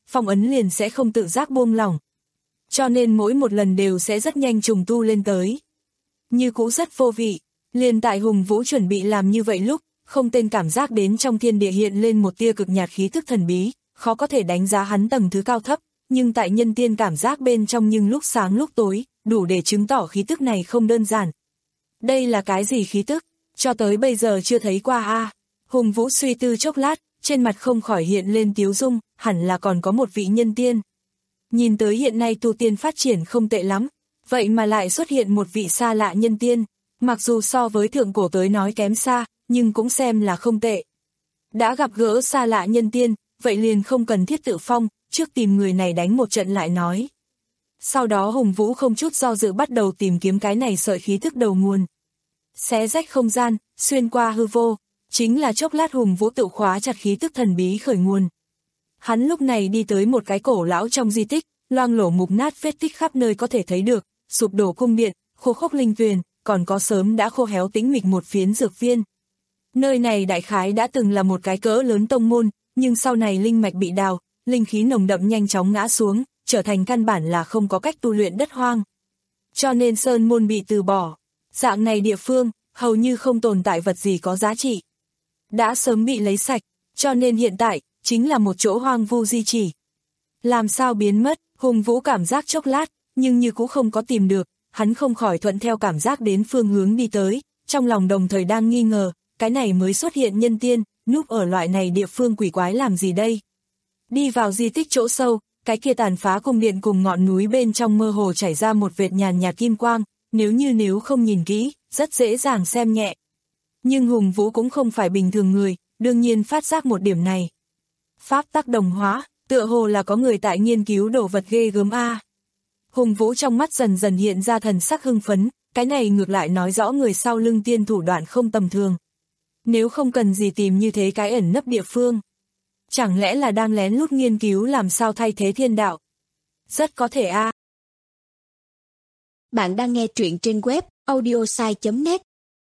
phong ấn liền sẽ không tự giác buông lỏng. Cho nên mỗi một lần đều sẽ rất nhanh trùng tu lên tới. Như cũ rất vô vị, liền tại Hùng Vũ chuẩn bị làm như vậy lúc, không tên cảm giác đến trong thiên địa hiện lên một tia cực nhạt khí thức thần bí, khó có thể đánh giá hắn tầng thứ cao thấp, nhưng tại nhân tiên cảm giác bên trong nhưng lúc sáng lúc tối, đủ để chứng tỏ khí tức này không đơn giản. Đây là cái gì khí tức? Cho tới bây giờ chưa thấy qua a. À. Hùng Vũ suy tư chốc lát, trên mặt không khỏi hiện lên tiếu dung, hẳn là còn có một vị nhân tiên. Nhìn tới hiện nay tu tiên phát triển không tệ lắm, vậy mà lại xuất hiện một vị xa lạ nhân tiên, mặc dù so với thượng cổ tới nói kém xa, nhưng cũng xem là không tệ. Đã gặp gỡ xa lạ nhân tiên, vậy liền không cần thiết tự phong, trước tìm người này đánh một trận lại nói. Sau đó Hùng Vũ không chút do dự bắt đầu tìm kiếm cái này sợi khí thức đầu nguồn. Xé rách không gian, xuyên qua hư vô, chính là chốc lát Hùng Vũ tự khóa chặt khí tức thần bí khởi nguồn. Hắn lúc này đi tới một cái cổ lão trong di tích, loang lổ mục nát vết tích khắp nơi có thể thấy được, sụp đổ cung điện, khô khốc linh tuyền, còn có sớm đã khô héo tĩnh mịch một phiến dược viên. Nơi này đại khái đã từng là một cái cỡ lớn tông môn, nhưng sau này linh mạch bị đào, linh khí nồng đậm nhanh chóng ngã xuống, trở thành căn bản là không có cách tu luyện đất hoang. Cho nên sơn môn bị từ bỏ. Dạng này địa phương, hầu như không tồn tại vật gì có giá trị. Đã sớm bị lấy sạch, cho nên hiện tại, chính là một chỗ hoang vu di chỉ. Làm sao biến mất, Hùng Vũ cảm giác chốc lát, nhưng như cũng không có tìm được, hắn không khỏi thuận theo cảm giác đến phương hướng đi tới, trong lòng đồng thời đang nghi ngờ, cái này mới xuất hiện nhân tiên, núp ở loại này địa phương quỷ quái làm gì đây. Đi vào di tích chỗ sâu, cái kia tàn phá cung điện cùng ngọn núi bên trong mơ hồ chảy ra một vệt nhàn nhạt kim quang, nếu như nếu không nhìn kỹ, rất dễ dàng xem nhẹ. Nhưng Hùng Vũ cũng không phải bình thường người, đương nhiên phát giác một điểm này. Pháp tắc đồng hóa, tựa hồ là có người tại nghiên cứu đồ vật ghê gớm a. À. Hùng Vũ trong mắt dần dần hiện ra thần sắc hưng phấn, cái này ngược lại nói rõ người sau lưng tiên thủ đoạn không tầm thường. Nếu không cần gì tìm như thế cái ẩn nấp địa phương. Chẳng lẽ là đang lén lút nghiên cứu làm sao thay thế thiên đạo? Rất có thể a. À. Bạn đang nghe truyện trên web audiosai chấm net.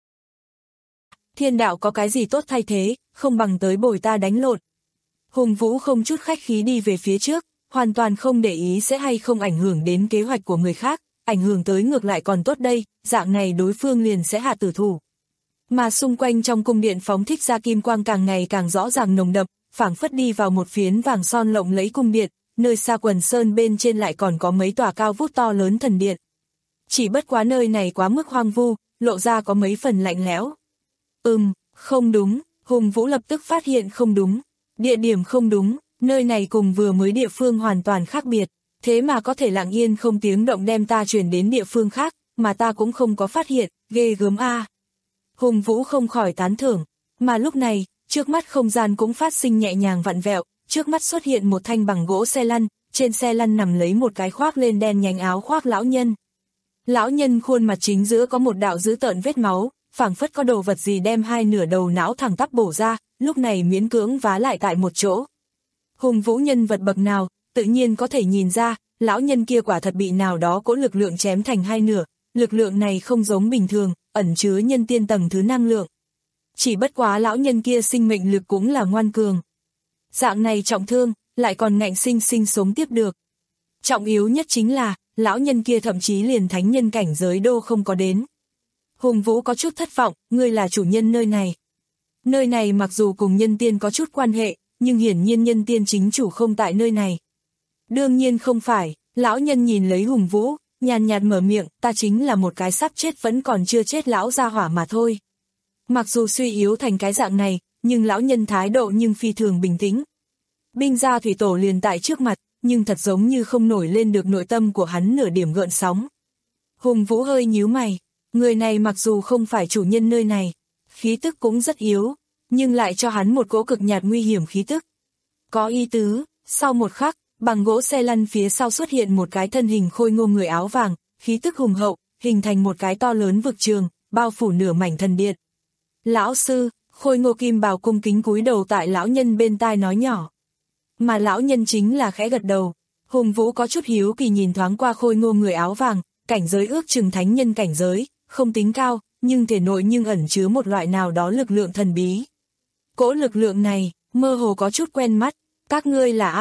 Thiên đạo có cái gì tốt thay thế, không bằng tới bồi ta đánh lộn. Hùng Vũ không chút khách khí đi về phía trước, hoàn toàn không để ý sẽ hay không ảnh hưởng đến kế hoạch của người khác, ảnh hưởng tới ngược lại còn tốt đây, dạng này đối phương liền sẽ hạ tử thủ. Mà xung quanh trong cung điện phóng thích ra kim quang càng ngày càng rõ ràng nồng đậm, phảng phất đi vào một phiến vàng son lộng lẫy cung điện, nơi xa quần sơn bên trên lại còn có mấy tòa cao vút to lớn thần điện. Chỉ bất quá nơi này quá mức hoang vu, lộ ra có mấy phần lạnh lẽo. Ừm, không đúng, Hùng Vũ lập tức phát hiện không đúng, địa điểm không đúng, nơi này cùng vừa mới địa phương hoàn toàn khác biệt, thế mà có thể lặng yên không tiếng động đem ta chuyển đến địa phương khác, mà ta cũng không có phát hiện, ghê gớm a. À. Hùng Vũ không khỏi tán thưởng, mà lúc này, trước mắt không gian cũng phát sinh nhẹ nhàng vặn vẹo, trước mắt xuất hiện một thanh bằng gỗ xe lăn, trên xe lăn nằm lấy một cái khoác lên đen nhánh áo khoác lão nhân. Lão nhân khuôn mặt chính giữa có một đạo dữ tợn vết máu, phảng phất có đồ vật gì đem hai nửa đầu não thẳng tắp bổ ra, lúc này miễn cưỡng vá lại tại một chỗ. Hùng Vũ nhân vật bậc nào, tự nhiên có thể nhìn ra, lão nhân kia quả thật bị nào đó cỗ lực lượng chém thành hai nửa, lực lượng này không giống bình thường, ẩn chứa nhân tiên tầng thứ năng lượng. Chỉ bất quá lão nhân kia sinh mệnh lực cũng là ngoan cường. Dạng này trọng thương, lại còn ngạnh sinh sinh sống tiếp được. Trọng yếu nhất chính là, lão nhân kia thậm chí liền thánh nhân cảnh giới đô không có đến. Hùng Vũ có chút thất vọng, ngươi là chủ nhân nơi này. Nơi này mặc dù cùng nhân tiên có chút quan hệ, nhưng hiển nhiên nhân tiên chính chủ không tại nơi này. Đương nhiên không phải, lão nhân nhìn lấy Hùng Vũ, nhàn nhạt mở miệng, ta chính là một cái sắp chết vẫn còn chưa chết lão gia hỏa mà thôi. Mặc dù suy yếu thành cái dạng này, nhưng lão nhân thái độ nhưng phi thường bình tĩnh. Binh gia thủy tổ liền tại trước mặt, nhưng thật giống như không nổi lên được nội tâm của hắn nửa điểm gợn sóng. Hùng Vũ hơi nhíu mày, người này mặc dù không phải chủ nhân nơi này, khí tức cũng rất yếu, nhưng lại cho hắn một cỗ cực nhạt nguy hiểm khí tức. Có ý tứ, sau một khắc, bằng gỗ xe lăn phía sau xuất hiện một cái thân hình khôi ngô người áo vàng, khí tức hùng hậu, hình thành một cái to lớn vực trường, bao phủ nửa mảnh thần điện. Lão sư, khôi ngô kim bào cung kính cúi đầu tại lão nhân bên tai nói nhỏ. Mà lão nhân chính là khẽ gật đầu. Hùng Vũ có chút hiếu kỳ nhìn thoáng qua khôi ngô người áo vàng, cảnh giới ước chừng thánh nhân cảnh giới, không tính cao, nhưng thể nội nhưng ẩn chứa một loại nào đó lực lượng thần bí. Cỗ lực lượng này, mơ hồ có chút quen mắt, các ngươi là ai?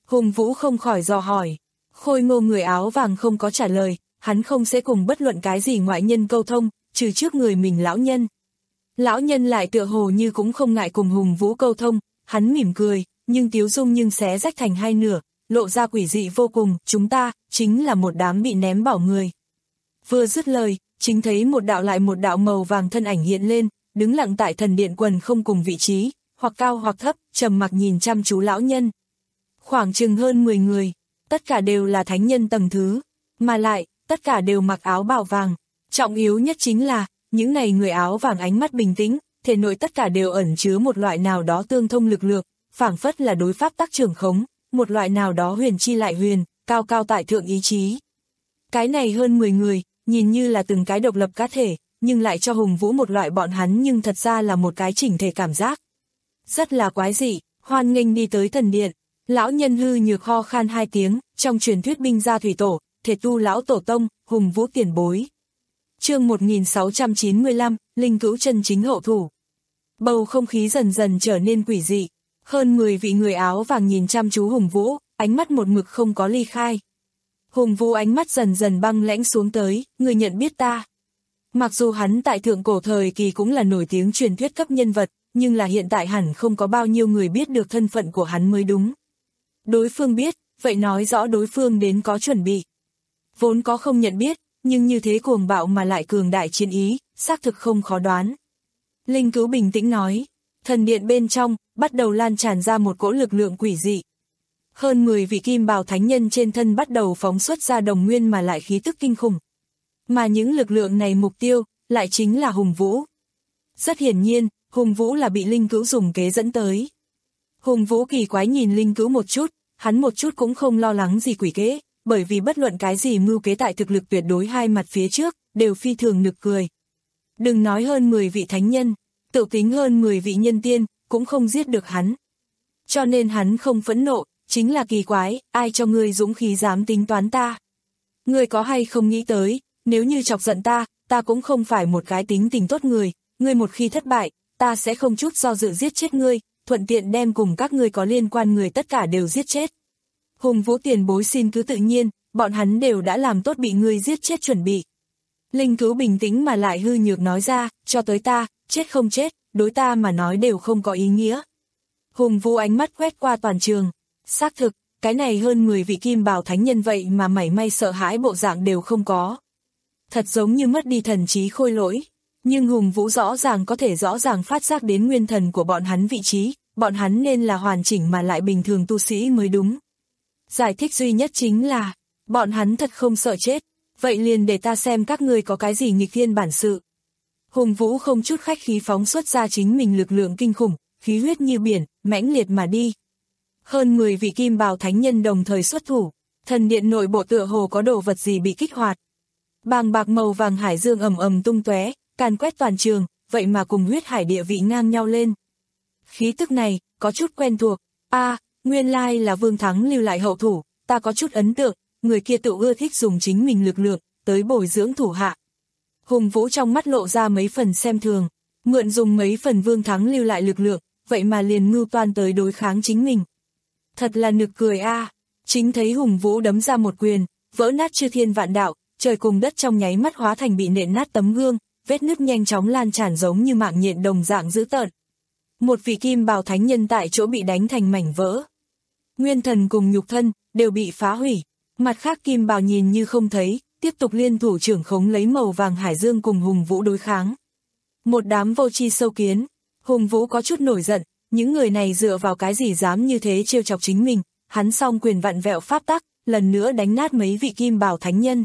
Hùng Vũ không khỏi dò hỏi. Khôi ngô người áo vàng không có trả lời, hắn không sẽ cùng bất luận cái gì ngoại nhân câu thông, trừ trước người mình lão nhân. Lão nhân lại tựa hồ như cũng không ngại cùng Hùng Vũ câu thông, hắn mỉm cười, nhưng tiếu dung nhưng xé rách thành hai nửa, lộ ra quỷ dị vô cùng, chúng ta, chính là một đám bị ném bỏ người. Vừa dứt lời, chính thấy một đạo lại một đạo màu vàng thân ảnh hiện lên, đứng lặng tại thần điện quần không cùng vị trí, hoặc cao hoặc thấp, trầm mặc nhìn chăm chú lão nhân. Khoảng chừng hơn mười người, tất cả đều là thánh nhân tầng thứ, mà lại, tất cả đều mặc áo bào vàng. Trọng yếu nhất chính là, những này người áo vàng ánh mắt bình tĩnh, thể nội tất cả đều ẩn chứa một loại nào đó tương thông lực lượng, phảng phất là đối pháp tắc trưởng khống, một loại nào đó huyền chi lại huyền, cao cao tại thượng ý chí. Cái này hơn mười người, nhìn như là từng cái độc lập cá thể, nhưng lại cho Hùng Vũ một loại bọn hắn nhưng thật ra là một cái chỉnh thể cảm giác. Rất là quái dị, hoan nghênh đi tới thần điện, lão nhân hư nhược ho khan hai tiếng, trong truyền thuyết binh gia thủy tổ, thể tu lão tổ tông, Hùng Vũ tiền bối. Chương một nghìn sáu trăm chín mươi lăm, linh cữu chân chính hậu thủ. Bầu không khí dần dần trở nên quỷ dị, hơn mười vị người áo vàng nhìn chăm chú Hùng Vũ, ánh mắt một mực không có ly khai. Hùng Vũ ánh mắt dần dần băng lãnh xuống tới, người nhận biết ta. Mặc dù hắn tại thượng cổ thời kỳ cũng là nổi tiếng truyền thuyết cấp nhân vật, nhưng là hiện tại hẳn không có bao nhiêu người biết được thân phận của hắn mới đúng. Đối phương biết, vậy nói rõ đối phương đến có chuẩn bị. Vốn có không nhận biết, nhưng như thế cuồng bạo mà lại cường đại chiến ý, xác thực không khó đoán. Linh Cữu bình tĩnh nói, thần điện bên trong, bắt đầu lan tràn ra một cỗ lực lượng quỷ dị. Hơn mười vị kim bào thánh nhân trên thân bắt đầu phóng xuất ra đồng nguyên mà lại khí tức kinh khủng. Mà những lực lượng này mục tiêu, lại chính là Hùng Vũ. Rất hiển nhiên, Hùng Vũ là bị Linh Cữu dùng kế dẫn tới. Hùng Vũ kỳ quái nhìn Linh Cữu một chút, hắn một chút cũng không lo lắng gì quỷ kế, bởi vì bất luận cái gì mưu kế tại thực lực tuyệt đối hai mặt phía trước, đều phi thường nực cười. Đừng nói hơn mười vị thánh nhân, tự tính hơn mười vị nhân tiên, cũng không giết được hắn. Cho nên hắn không phẫn nộ, chính là kỳ quái, ai cho ngươi dũng khí dám tính toán ta. Ngươi có hay không nghĩ tới, nếu như chọc giận ta, ta cũng không phải một cái tính tình tốt người, ngươi một khi thất bại, ta sẽ không chút do dự giết chết ngươi, thuận tiện đem cùng các ngươi có liên quan người tất cả đều giết chết. Hùng Vũ tiền bối xin cứ tự nhiên, bọn hắn đều đã làm tốt bị ngươi giết chết chuẩn bị. Linh Cữu bình tĩnh mà lại hư nhược nói ra, cho tới ta, chết không chết, đối ta mà nói đều không có ý nghĩa. Hùng Vũ ánh mắt quét qua toàn trường, xác thực, cái này hơn mười vị kim bào thánh nhân vậy mà mảy may sợ hãi bộ dạng đều không có. Thật giống như mất đi thần trí khôi lỗi, nhưng Hùng Vũ rõ ràng có thể rõ ràng phát giác đến nguyên thần của bọn hắn vị trí, bọn hắn nên là hoàn chỉnh mà lại bình thường tu sĩ mới đúng. Giải thích duy nhất chính là, bọn hắn thật không sợ chết, vậy liền để ta xem các ngươi có cái gì nghịch thiên bản sự. Hùng Vũ không chút khách khí phóng xuất ra chính mình lực lượng kinh khủng, khí huyết như biển, mãnh liệt mà đi. Hơn mười vị kim bào thánh nhân đồng thời xuất thủ, thần điện nội bộ tựa hồ có đồ vật gì bị kích hoạt. Bàng bạc màu vàng hải dương ầm ầm tung tóe, càn quét toàn trường, vậy mà cùng huyết hải địa vị ngang nhau lên. Khí tức này, có chút quen thuộc, a, à, nguyên lai là Vương Thắng lưu lại hậu thủ, ta có chút ấn tượng, người kia tự ưa thích dùng chính mình lực lượng, tới bồi dưỡng thủ hạ. Hùng Vũ trong mắt lộ ra mấy phần xem thường, mượn dùng mấy phần Vương Thắng lưu lại lực lượng, vậy mà liền mưu toan tới đối kháng chính mình. Thật là nực cười a, à. Chính thấy Hùng Vũ đấm ra một quyền, vỡ nát chư thiên vạn đạo, trời cùng đất trong nháy mắt hóa thành bị nện nát tấm gương, vết nứt nhanh chóng lan tràn giống như mạng nhện đồng dạng dữ tợn. Một vị kim bào thánh nhân tại chỗ bị đánh thành mảnh vỡ. Nguyên thần cùng nhục thân, đều bị phá hủy. Mặt khác kim bào nhìn như không thấy, tiếp tục liên thủ trưởng khống lấy màu vàng hải dương cùng Hùng Vũ đối kháng. Một đám vô tri sâu kiến, Hùng Vũ có chút nổi giận, những người này dựa vào cái gì dám như thế trêu chọc chính mình, hắn song quyền vặn vẹo pháp tắc, lần nữa đánh nát mấy vị kim bào thánh nhân.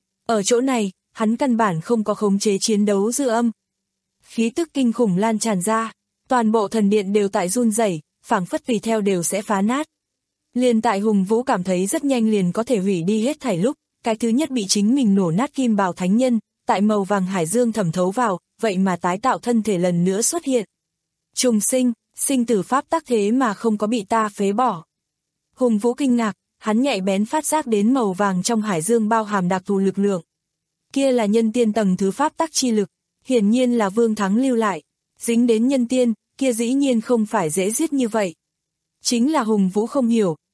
Ở chỗ này, hắn căn bản không có khống chế chiến đấu dư âm. Khí tức kinh khủng lan tràn ra, toàn bộ thần điện đều tại run rẩy, phảng phất tùy theo đều sẽ phá nát. Liền tại Hùng Vũ cảm thấy rất nhanh liền có thể hủy đi hết thảy lúc, cái thứ nhất bị chính mình nổ nát kim bào thánh nhân, tại màu vàng hải dương thẩm thấu vào, vậy mà tái tạo thân thể lần nữa xuất hiện. Trùng sinh, sinh tử pháp tắc thế mà không có bị ta phế bỏ. Hùng Vũ kinh ngạc, hắn nhạy bén phát giác đến màu vàng trong hải dương bao hàm đặc thù lực lượng. Kia là nhân tiên tầng thứ pháp tắc chi lực, hiển nhiên là Vương Thắng lưu lại, dính đến nhân tiên, kia dĩ nhiên không phải dễ giết như vậy. Chính là Hùng Vũ không hiểu,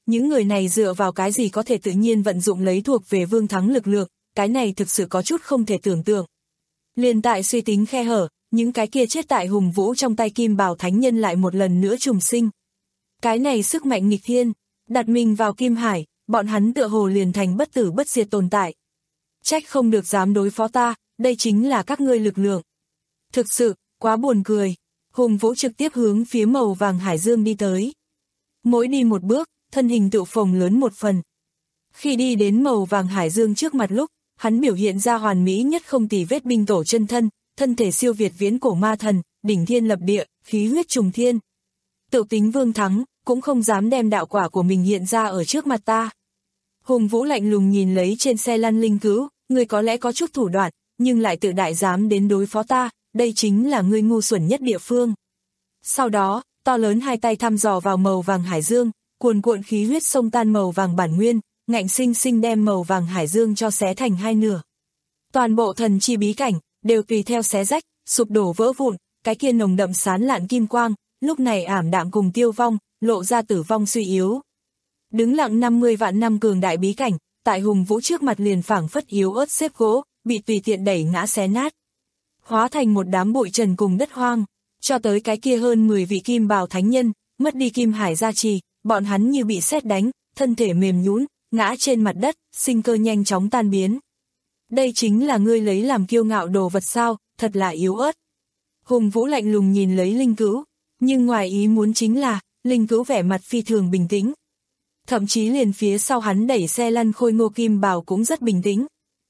những người này dựa vào cái gì có thể tự nhiên vận dụng lấy thuộc về Vương Thắng lực lượng, cái này thực sự có chút không thể tưởng tượng. Liền tại suy tính khe hở, những cái kia chết tại Hùng Vũ trong tay Kim Bào Thánh Nhân lại một lần nữa trùng sinh. Cái này sức mạnh nghịch thiên, đặt mình vào Kim Hải, bọn hắn tựa hồ liền thành bất tử bất diệt tồn tại. Trách không được dám đối phó ta, đây chính là các ngươi lực lượng. Thực sự, quá buồn cười. Hùng Vũ trực tiếp hướng phía màu vàng hải dương đi tới. Mỗi đi một bước, thân hình tự phồng lớn một phần. Khi đi đến màu vàng hải dương trước mặt lúc, hắn biểu hiện ra hoàn mỹ nhất không tì vết binh tổ chân thân, thân thể siêu việt viễn cổ ma thần, đỉnh thiên lập địa, khí huyết trùng thiên. Tự tính Vương Thắng, cũng không dám đem đạo quả của mình hiện ra ở trước mặt ta. Hùng Vũ lạnh lùng nhìn lấy trên xe lăn Linh Cữu, ngươi có lẽ có chút thủ đoạn, nhưng lại tự đại dám đến đối phó ta, đây chính là ngươi ngu xuẩn nhất địa phương. Sau đó, to lớn hai tay thăm dò vào màu vàng hải dương, cuồn cuộn khí huyết xông tan màu vàng bản nguyên, ngạnh sinh sinh đem màu vàng hải dương cho xé thành hai nửa. Toàn bộ thần chi bí cảnh đều tùy theo xé rách, sụp đổ vỡ vụn, cái kia nồng đậm sán lạn kim quang, lúc này ảm đạm cùng tiêu vong, lộ ra tử vong suy yếu. Đứng lặng năm mươi vạn năm cường đại bí cảnh, tại Hùng Vũ trước mặt liền phảng phất yếu ớt xếp gỗ, bị tùy tiện đẩy ngã xé nát. Hóa thành một đám bụi trần cùng đất hoang, cho tới cái kia hơn mười vị Kim Bào Thánh Nhân, mất đi Kim Hải gia trì, bọn hắn như bị sét đánh, thân thể mềm nhũn, ngã trên mặt đất, sinh cơ nhanh chóng tan biến. Đây chính là ngươi lấy làm kiêu ngạo đồ vật sao, thật là yếu ớt. Hùng Vũ lạnh lùng nhìn lấy Linh Cữu, nhưng ngoài ý muốn chính là, Linh Cữu vẻ mặt phi thường bình tĩnh. Thậm chí liền phía sau hắn đẩy xe lăn Khôi Ngô Kim Bào cũng rất bình tĩnh.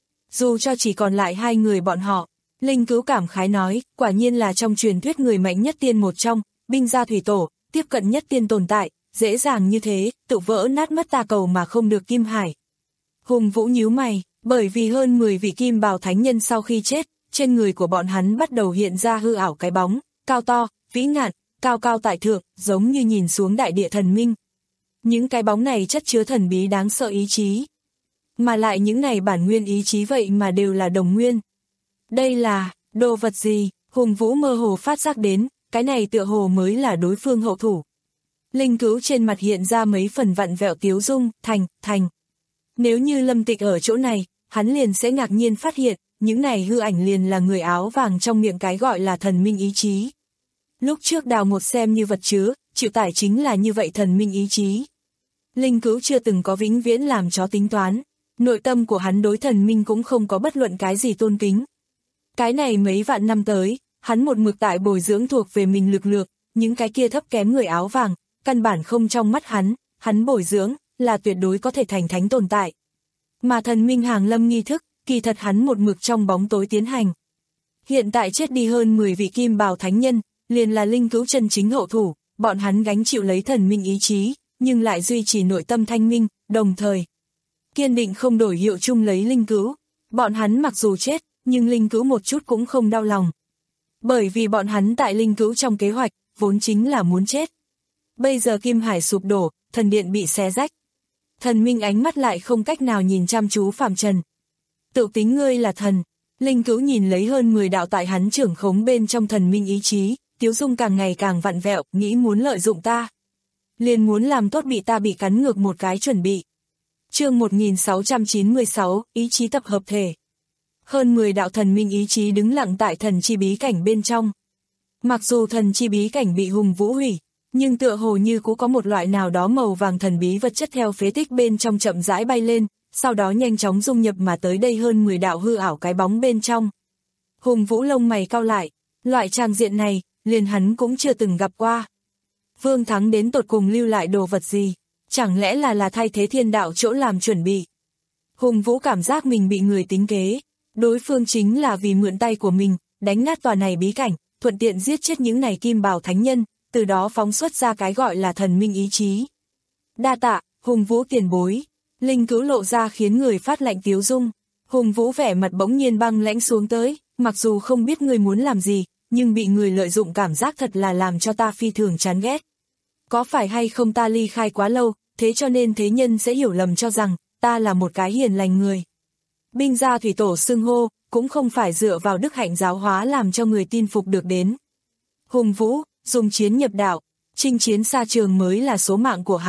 Dù cho chỉ còn lại hai người bọn họ, Linh Cữu cảm khái nói, quả nhiên là trong truyền thuyết người mạnh nhất tiên một trong, binh gia thủy tổ, tiếp cận nhất tiên tồn tại, dễ dàng như thế, tự vỡ nát mất ta cầu mà không được Kim Hải. Hùng Vũ nhíu mày, bởi vì hơn mười vị Kim Bào Thánh Nhân sau khi chết, trên người của bọn hắn bắt đầu hiện ra hư ảo cái bóng, cao to, vĩ ngạn, cao cao tại thượng, giống như nhìn xuống đại địa thần minh. Những cái bóng này chất chứa thần bí đáng sợ ý chí. Mà lại những này bản nguyên ý chí vậy mà đều là đồng nguyên. Đây là, đồ vật gì? Hùng Vũ mơ hồ phát giác đến, cái này tựa hồ mới là đối phương hậu thủ. Linh Cữu trên mặt hiện ra mấy phần vặn vẹo tiếu dung, thành, thành. Nếu như Lâm Tịch ở chỗ này, hắn liền sẽ ngạc nhiên phát hiện, những này hư ảnh liền là người áo vàng trong miệng cái gọi là thần minh ý chí. Lúc trước đào một xem như vật chứa, chịu tải chính là như vậy thần minh ý chí. Linh Cữu chưa từng có vĩnh viễn làm chó tính toán, nội tâm của hắn đối thần minh cũng không có bất luận cái gì tôn kính. Cái này mấy vạn năm tới, hắn một mực tại bồi dưỡng thuộc về mình lực lượng, những cái kia thấp kém người áo vàng, căn bản không trong mắt hắn, hắn bồi dưỡng, là tuyệt đối có thể thành thánh tồn tại. Mà thần minh hàng lâm nghi thức, kỳ thật hắn một mực trong bóng tối tiến hành. Hiện tại chết đi hơn mười vị Kim Bào Thánh Nhân, liền là Linh Cữu chân chính hậu thủ, bọn hắn gánh chịu lấy thần minh ý chí, nhưng lại duy trì nội tâm thanh minh, đồng thời kiên định không đổi hiệu chung lấy Linh Cữu. Bọn hắn mặc dù chết, nhưng Linh Cữu một chút cũng không đau lòng. Bởi vì bọn hắn tại Linh Cữu trong kế hoạch, vốn chính là muốn chết. Bây giờ Kim Hải sụp đổ, thần điện bị xé rách. Thần minh ánh mắt lại không cách nào nhìn chăm chú phàm trần. Tự tính ngươi là thần. Linh Cữu nhìn lấy hơn mười đạo tại hắn trưởng khống bên trong thần minh ý chí, tiếu dung càng ngày càng vặn vẹo, nghĩ muốn lợi dụng ta. Liền muốn làm tốt bị ta bị cắn ngược một cái chuẩn bị. Chương một nghìn sáu trăm chín mươi sáu, ý chí tập hợp thể. Hơn mười đạo thần minh ý chí đứng lặng tại thần chi bí cảnh bên trong. Mặc dù thần chi bí cảnh bị Hùng Vũ hủy, nhưng tựa hồ như cũng có một loại nào đó màu vàng thần bí vật chất theo phế tích bên trong chậm rãi bay lên, sau đó nhanh chóng dung nhập mà tới đây hơn mười đạo hư ảo cái bóng bên trong. Hùng Vũ lông mày cau lại, loại trang diện này, liền hắn cũng chưa từng gặp qua. Vương Thắng đến tột cùng lưu lại đồ vật gì, chẳng lẽ là là thay thế thiên đạo chỗ làm chuẩn bị. Hùng Vũ cảm giác mình bị người tính kế, đối phương chính là vì mượn tay của mình, đánh nát tòa này bí cảnh, thuận tiện giết chết những này Kim Bào Thánh Nhân, từ đó phóng xuất ra cái gọi là thần minh ý chí. Đa tạ, Hùng Vũ tiền bối. Linh Cữu lộ ra khiến người phát lạnh tiếu dung. Hùng Vũ vẻ mặt bỗng nhiên băng lãnh xuống tới, mặc dù không biết người muốn làm gì, nhưng bị người lợi dụng cảm giác thật là làm cho ta phi thường chán ghét. Có phải hay không ta ly khai quá lâu, thế cho nên thế nhân sẽ hiểu lầm cho rằng, ta là một cái hiền lành người. Binh gia thủy tổ xưng hô, cũng không phải dựa vào đức hạnh giáo hóa làm cho người tin phục được đến. Hùng Vũ, dùng chiến nhập đạo, chinh chiến xa trường mới là số mạng của hắn.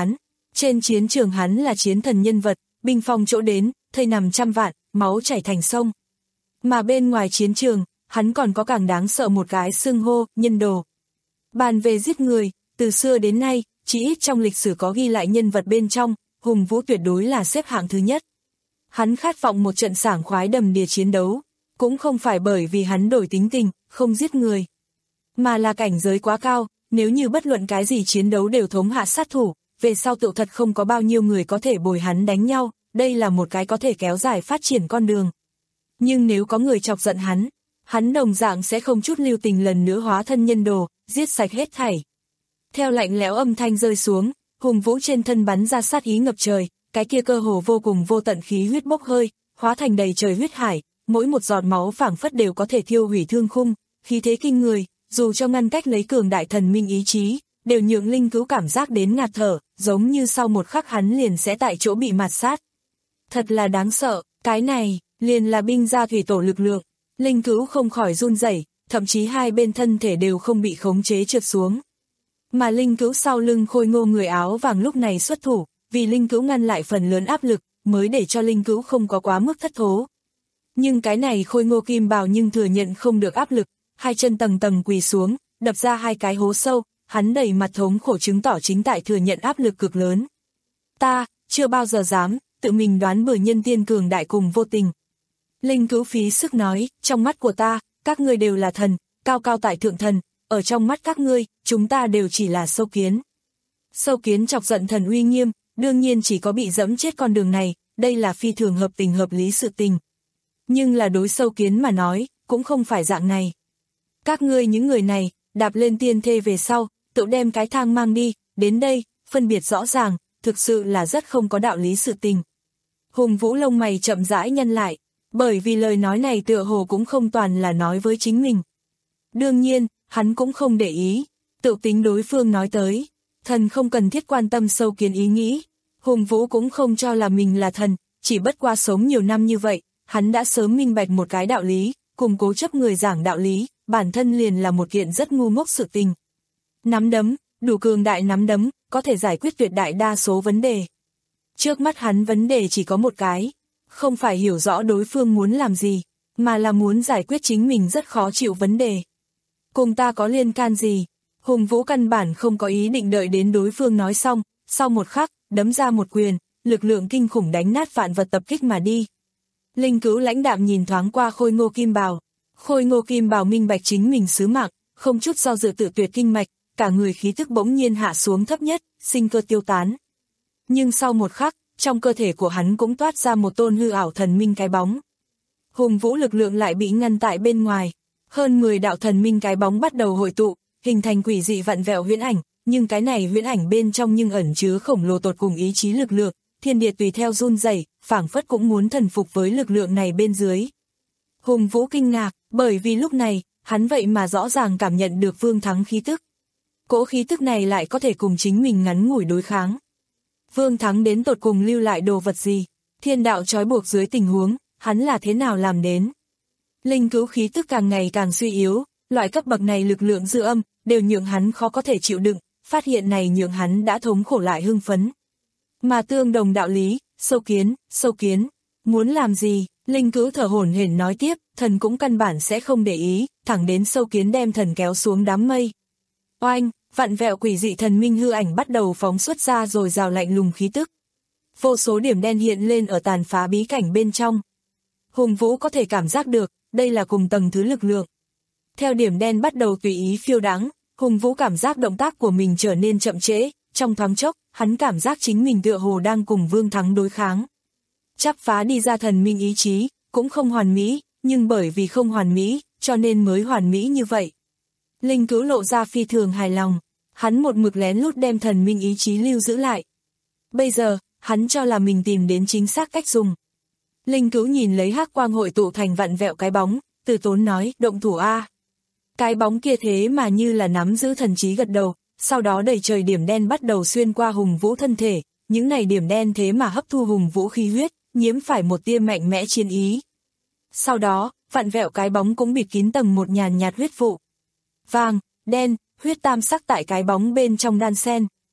Trên chiến trường hắn là chiến thần nhân vật, binh phong chỗ đến, thây nằm trăm vạn, máu chảy thành sông. Mà bên ngoài chiến trường, hắn còn có càng đáng sợ một cái xưng hô, nhân đồ. Bàn về giết người, từ xưa đến nay, chỉ ít trong lịch sử có ghi lại nhân vật bên trong, Hùng Vũ tuyệt đối là xếp hạng thứ nhất. Hắn khát vọng một trận sảng khoái đầm đìa chiến đấu, cũng không phải bởi vì hắn đổi tính tình, không giết người, mà là cảnh giới quá cao, nếu như bất luận cái gì chiến đấu đều thống hạ sát thủ, về sau tự thật không có bao nhiêu người có thể bồi hắn đánh nhau, đây là một cái có thể kéo dài phát triển con đường. Nhưng nếu có người chọc giận hắn, hắn đồng dạng sẽ không chút lưu tình lần nữa hóa thân nhân đồ, giết sạch hết thảy. Theo lạnh lẽo âm thanh rơi xuống, Hùng Vũ trên thân bắn ra sát ý ngập trời, cái kia cơ hồ vô cùng vô tận khí huyết bốc hơi, hóa thành đầy trời huyết hải, mỗi một giọt máu phảng phất đều có thể thiêu hủy thương khung, khí thế kinh người, dù cho ngăn cách lấy cường đại thần minh ý chí, đều nhượng Linh Cữu cảm giác đến ngạt thở, giống như sau một khắc hắn liền sẽ tại chỗ bị mạt sát. Thật là đáng sợ, cái này, liền là binh gia thủy tổ lực lượng. Linh Cữu không khỏi run rẩy, thậm chí hai bên thân thể đều không bị khống chế trượt xuống. Mà Linh Cữu sau lưng khôi ngô người áo vàng lúc này xuất thủ, vì Linh Cữu ngăn lại phần lớn áp lực, mới để cho Linh Cữu không có quá mức thất thố. Nhưng cái này khôi ngô kim bào nhưng thừa nhận không được áp lực, hai chân tầng tầng quỳ xuống, đập ra hai cái hố sâu, hắn đầy mặt thống khổ chứng tỏ chính tại thừa nhận áp lực cực lớn. Ta, chưa bao giờ dám, tự mình đoán bừa nhân tiên cường đại cùng vô tình. Linh Cữu phí sức nói, trong mắt của ta, các ngươi đều là thần, cao cao tại thượng thần, ở trong mắt các ngươi, chúng ta đều chỉ là sâu kiến. Sâu kiến chọc giận thần uy nghiêm, đương nhiên chỉ có bị dẫm chết con đường này, đây là phi thường hợp tình hợp lý sự tình. Nhưng là đối sâu kiến mà nói, cũng không phải dạng này. Các ngươi những người này, đạp lên tiên thê về sau, tự đem cái thang mang đi, đến đây, phân biệt rõ ràng, thực sự là rất không có đạo lý sự tình. Hùng Vũ lông mày chậm rãi nhăn lại, bởi vì lời nói này tựa hồ cũng không toàn là nói với chính mình. Đương nhiên, hắn cũng không để ý, tự tính đối phương nói tới, thần không cần thiết quan tâm sâu kiến ý nghĩ. Hùng Vũ cũng không cho là mình là thần, chỉ bất qua sống nhiều năm như vậy, hắn đã sớm minh bạch một cái đạo lý, cùng cố chấp người giảng đạo lý, bản thân liền là một kiện rất ngu ngốc sự tình. Nắm đấm, đủ cường đại nắm đấm, có thể giải quyết tuyệt đại đa số vấn đề. Trước mắt hắn vấn đề chỉ có một cái, không phải hiểu rõ đối phương muốn làm gì, mà là muốn giải quyết chính mình rất khó chịu vấn đề. Cùng ta có liên can gì? Hùng Vũ căn bản không có ý định đợi đến đối phương nói xong, sau một khắc, đấm ra một quyền, lực lượng kinh khủng đánh nát vạn vật tập kích mà đi. Linh Cữu lãnh đạm nhìn thoáng qua khôi ngô kim bào. Khôi ngô kim bào minh bạch chính mình sứ mạng, không chút do dự tự tuyệt kinh mạch, cả người khí tức bỗng nhiên hạ xuống thấp nhất, sinh cơ tiêu tán. Nhưng sau một khắc, trong cơ thể của hắn cũng toát ra một tôn hư ảo thần minh cái bóng. Hùng Vũ lực lượng lại bị ngăn tại bên ngoài, hơn mười đạo thần minh cái bóng bắt đầu hội tụ, hình thành quỷ dị vặn vẹo huyễn ảnh, nhưng cái này huyễn ảnh bên trong nhưng ẩn chứa khổng lồ tột cùng ý chí lực lượng, thiên địa tùy theo run rẩy, phảng phất cũng muốn thần phục với lực lượng này bên dưới. Hùng Vũ kinh ngạc, bởi vì lúc này, hắn vậy mà rõ ràng cảm nhận được Vương Thắng khí tức. Cỗ khí tức này lại có thể cùng chính mình ngắn ngủi đối kháng. Vương Thắng đến tột cùng lưu lại đồ vật gì? Thiên đạo trói buộc dưới tình huống, hắn là thế nào làm đến? Linh Cữu khí tức càng ngày càng suy yếu, loại cấp bậc này lực lượng dư âm, đều nhượng hắn khó có thể chịu đựng, phát hiện này nhượng hắn đã thống khổ lại hưng phấn. Mà tương đồng đạo lý, sâu kiến, sâu kiến, muốn làm gì? Linh Cữu thở hổn hển nói tiếp, thần cũng căn bản sẽ không để ý, thẳng đến sâu kiến đem thần kéo xuống đám mây. Oanh, vặn vẹo quỷ dị thần minh hư ảnh bắt đầu phóng xuất ra rồi rào lạnh lùng khí tức. Vô số điểm đen hiện lên ở tàn phá bí cảnh bên trong. Hùng Vũ có thể cảm giác được, đây là cùng tầng thứ lực lượng. Theo điểm đen bắt đầu tùy ý phiêu đáng, Hùng Vũ cảm giác động tác của mình trở nên chậm trễ, trong thoáng chốc, hắn cảm giác chính mình tựa hồ đang cùng Vương Thắng đối kháng. Chắp phá đi ra thần minh ý chí, cũng không hoàn mỹ, nhưng bởi vì không hoàn mỹ, cho nên mới hoàn mỹ như vậy. Linh Cữu lộ ra phi thường hài lòng, hắn một mực lén lút đem thần minh ý chí lưu giữ lại. Bây giờ, hắn cho là mình tìm đến chính xác cách dùng. Linh Cữu nhìn lấy hắc quang hội tụ thành vặn vẹo cái bóng, từ tốn nói, động thủ a. Cái bóng kia thế mà như là nắm giữ thần trí gật đầu, sau đó đầy trời điểm đen bắt đầu xuyên qua Hùng Vũ thân thể, những này điểm đen thế mà hấp thu Hùng Vũ khí huyết, nhiễm phải một tia mạnh mẽ chiến ý. Sau đó, vặn vẹo cái bóng cũng bịt kín tầng một nhàn nhạt huyết vụ. Vàng, đen, huyết tam sắc tại cái bóng bên trong đan sen.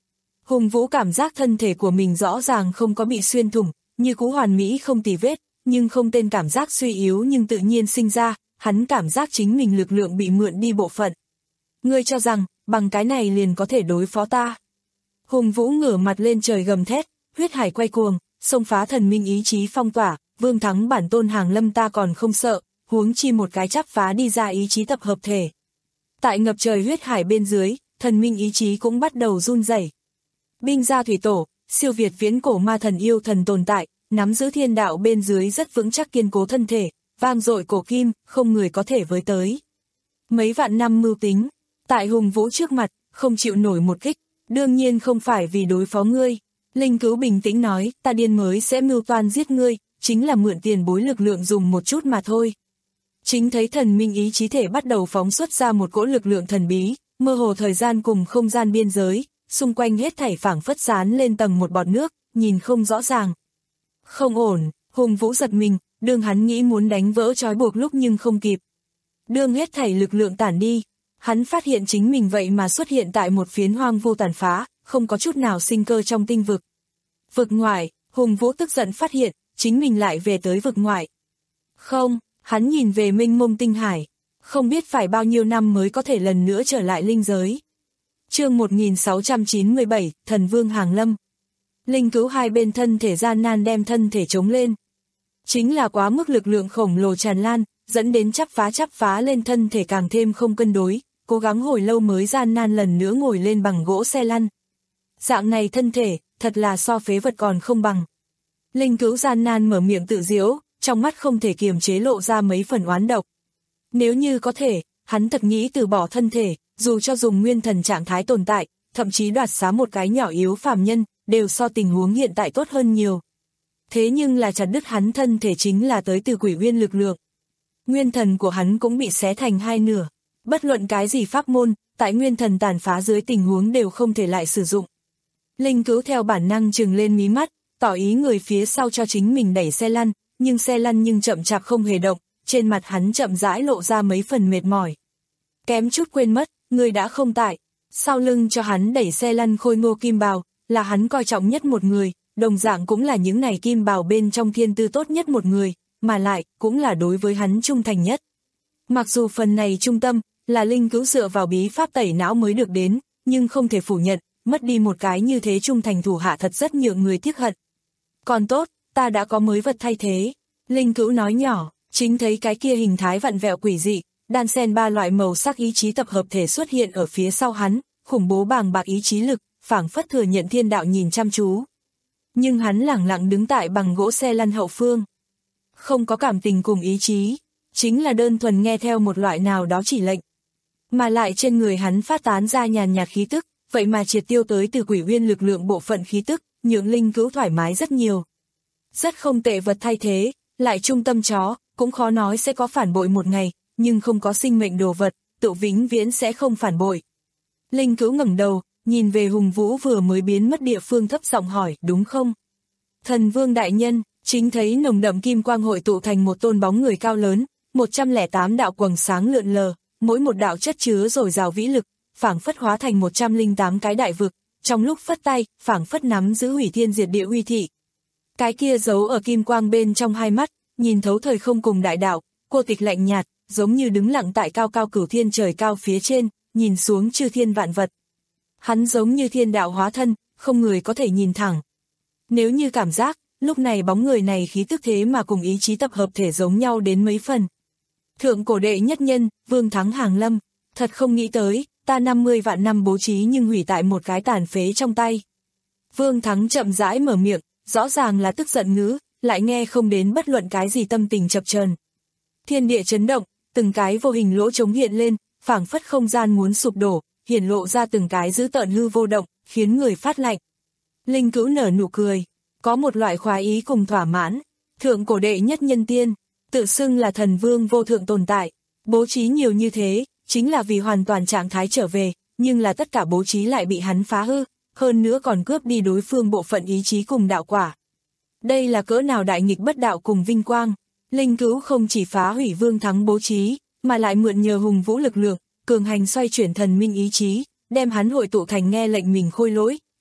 Hùng Vũ cảm giác thân thể của mình rõ ràng không có bị xuyên thủng, như cũ hoàn mỹ không tì vết, nhưng không tên cảm giác suy yếu nhưng tự nhiên sinh ra, hắn cảm giác chính mình lực lượng bị mượn đi bộ phận. Ngươi cho rằng, bằng cái này liền có thể đối phó ta. Hùng Vũ ngửa mặt lên trời gầm thét, huyết hải quay cuồng, xông phá thần minh ý chí phong tỏa, Vương Thắng bản tôn Hàng Lâm ta còn không sợ, huống chi một cái chắp phá đi ra ý chí tập hợp thể. Tại ngập trời huyết hải bên dưới, thần minh ý chí cũng bắt đầu run rẩy. Binh gia thủy tổ, siêu việt viễn cổ ma thần yêu thần tồn tại, nắm giữ thiên đạo bên dưới rất vững chắc kiên cố thân thể, vang dội cổ kim, không người có thể với tới. Mấy vạn năm mưu tính, tại Hùng Vũ trước mặt, không chịu nổi một kích, đương nhiên không phải vì đối phó ngươi. Linh Cữu bình tĩnh nói, ta điên mới sẽ mưu toan giết ngươi, chính là mượn tiền bối lực lượng dùng một chút mà thôi. Chính thấy thần minh ý chí thể bắt đầu phóng xuất ra một cỗ lực lượng thần bí, mơ hồ thời gian cùng không gian biên giới, xung quanh hết thảy phảng phất dán lên tầng một bọt nước, nhìn không rõ ràng. Không ổn, Hùng Vũ giật mình, đương hắn nghĩ muốn đánh vỡ trói buộc lúc nhưng không kịp. Đương hết thảy lực lượng tản đi, hắn phát hiện chính mình vậy mà xuất hiện tại một phiến hoang vu tàn phá, không có chút nào sinh cơ trong tinh vực. Vực ngoại, Hùng Vũ tức giận phát hiện, chính mình lại về tới vực ngoại. Không, hắn nhìn về mênh mông tinh hải, không biết phải bao nhiêu năm mới có thể lần nữa trở lại linh giới. Chương một nghìn sáu trăm chín mươi bảy, Thần Vương Hàng Lâm. Linh Cữu hai bên thân thể gian nan đem thân thể chống lên. Chính là quá mức lực lượng khổng lồ tràn lan, dẫn đến chắp phá chắp phá lên thân thể càng thêm không cân đối, cố gắng hồi lâu mới gian nan lần nữa ngồi lên bằng gỗ xe lăn. Dạng này thân thể, thật là so phế vật còn không bằng. Linh Cữu gian nan mở miệng tự giễu, trong mắt không thể kiềm chế lộ ra mấy phần oán độc. Nếu như có thể, hắn thật nghĩ từ bỏ thân thể, dù cho dùng nguyên thần trạng thái tồn tại, thậm chí đoạt xá một cái nhỏ yếu phàm nhân, đều so tình huống hiện tại tốt hơn nhiều. Thế nhưng là chặt đứt hắn thân thể chính là tới từ quỷ uyên lực lượng. Nguyên thần của hắn cũng bị xé thành hai nửa. Bất luận cái gì pháp môn, tại nguyên thần tàn phá dưới tình huống đều không thể lại sử dụng. Linh Cữu theo bản năng trừng lên mí mắt, tỏ ý người phía sau cho chính mình đẩy xe lăn, nhưng xe lăn nhưng chậm chạp không hề động, trên mặt hắn chậm rãi lộ ra mấy phần mệt mỏi. Kém chút quên mất, người đã không tại. Sau lưng cho hắn đẩy xe lăn khôi ngô kim bào, là hắn coi trọng nhất một người, đồng dạng cũng là những này kim bào bên trong thiên tư tốt nhất một người, mà lại, cũng là đối với hắn trung thành nhất. Mặc dù phần này trung tâm, là Linh Cữu dựa vào bí pháp tẩy não mới được đến, nhưng không thể phủ nhận, mất đi một cái như thế trung thành thủ hạ thật rất nhượng người tiếc hận. Còn tốt, ta đã có mới vật thay thế. Linh Cữu nói nhỏ, chính thấy cái kia hình thái vặn vẹo quỷ dị, đan xen ba loại màu sắc ý chí tập hợp thể xuất hiện ở phía sau hắn, khủng bố bàng bạc ý chí lực, phảng phất thừa nhận thiên đạo nhìn chăm chú. Nhưng hắn lẳng lặng đứng tại bằng gỗ xe lăn hậu phương. Không có cảm tình cùng ý chí, chính là đơn thuần nghe theo một loại nào đó chỉ lệnh. Mà lại trên người hắn phát tán ra nhàn nhạt khí tức, vậy mà triệt tiêu tới từ quỷ uyên lực lượng bộ phận khí tức, nhượng Linh Cữu thoải mái rất nhiều. Rất không tệ vật thay thế, lại trung tâm chó, cũng khó nói sẽ có phản bội một ngày, nhưng không có sinh mệnh đồ vật, tự vĩnh viễn sẽ không phản bội. Linh Cữu ngẩng đầu, nhìn về Hùng Vũ vừa mới biến mất địa phương thấp giọng hỏi, đúng không? Thần Vương đại nhân, chính thấy nồng đậm kim quang hội tụ thành một tôn bóng người cao lớn, một trăm lẻ tám đạo quầng sáng lượn lờ, mỗi một đạo chất chứa dồi dào vĩ lực, phảng phất hóa thành một trăm lẻ tám cái đại vực, trong lúc phất tay, phảng phất nắm giữ hủy thiên diệt địa uy thị. Cái kia giấu ở kim quang bên trong hai mắt, nhìn thấu thời không cùng đại đạo, cô tịch lạnh nhạt, giống như đứng lặng tại cao cao cửu thiên trời cao phía trên, nhìn xuống chư thiên vạn vật. Hắn giống như thiên đạo hóa thân, không người có thể nhìn thẳng. Nếu như cảm giác, lúc này bóng người này khí tức thế mà cùng ý chí tập hợp thể giống nhau đến mấy phần. Thượng cổ đệ nhất nhân, Vương Thắng Hàng Lâm, thật không nghĩ tới, ta năm mươi vạn năm bố trí nhưng hủy tại một cái tàn phế trong tay. Vương Thắng chậm rãi mở miệng, rõ ràng là tức giận ngữ, lại nghe không đến bất luận cái gì tâm tình chập chờn. Thiên địa chấn động, từng cái vô hình lỗ trống hiện lên, phảng phất không gian muốn sụp đổ, hiển lộ ra từng cái dữ tợn hư vô động, khiến người phát lạnh. Linh Cữu nở nụ cười, có một loại khoái ý cùng thỏa mãn. Thượng cổ đệ nhất nhân tiên, tự xưng là thần vương vô thượng tồn tại, bố trí nhiều như thế, chính là vì hoàn toàn trạng thái trở về, nhưng là tất cả bố trí lại bị hắn phá hư, hơn nữa còn cướp đi đối phương bộ phận ý chí cùng đạo quả. Đây là cỡ nào đại nghịch bất đạo cùng vinh quang. Linh Cữu không chỉ phá hủy Vương Thắng bố trí, mà lại mượn nhờ Hùng Vũ lực lượng, cường hành xoay chuyển thần minh ý chí, đem hắn hội tụ thành nghe lệnh mình khôi lỗi,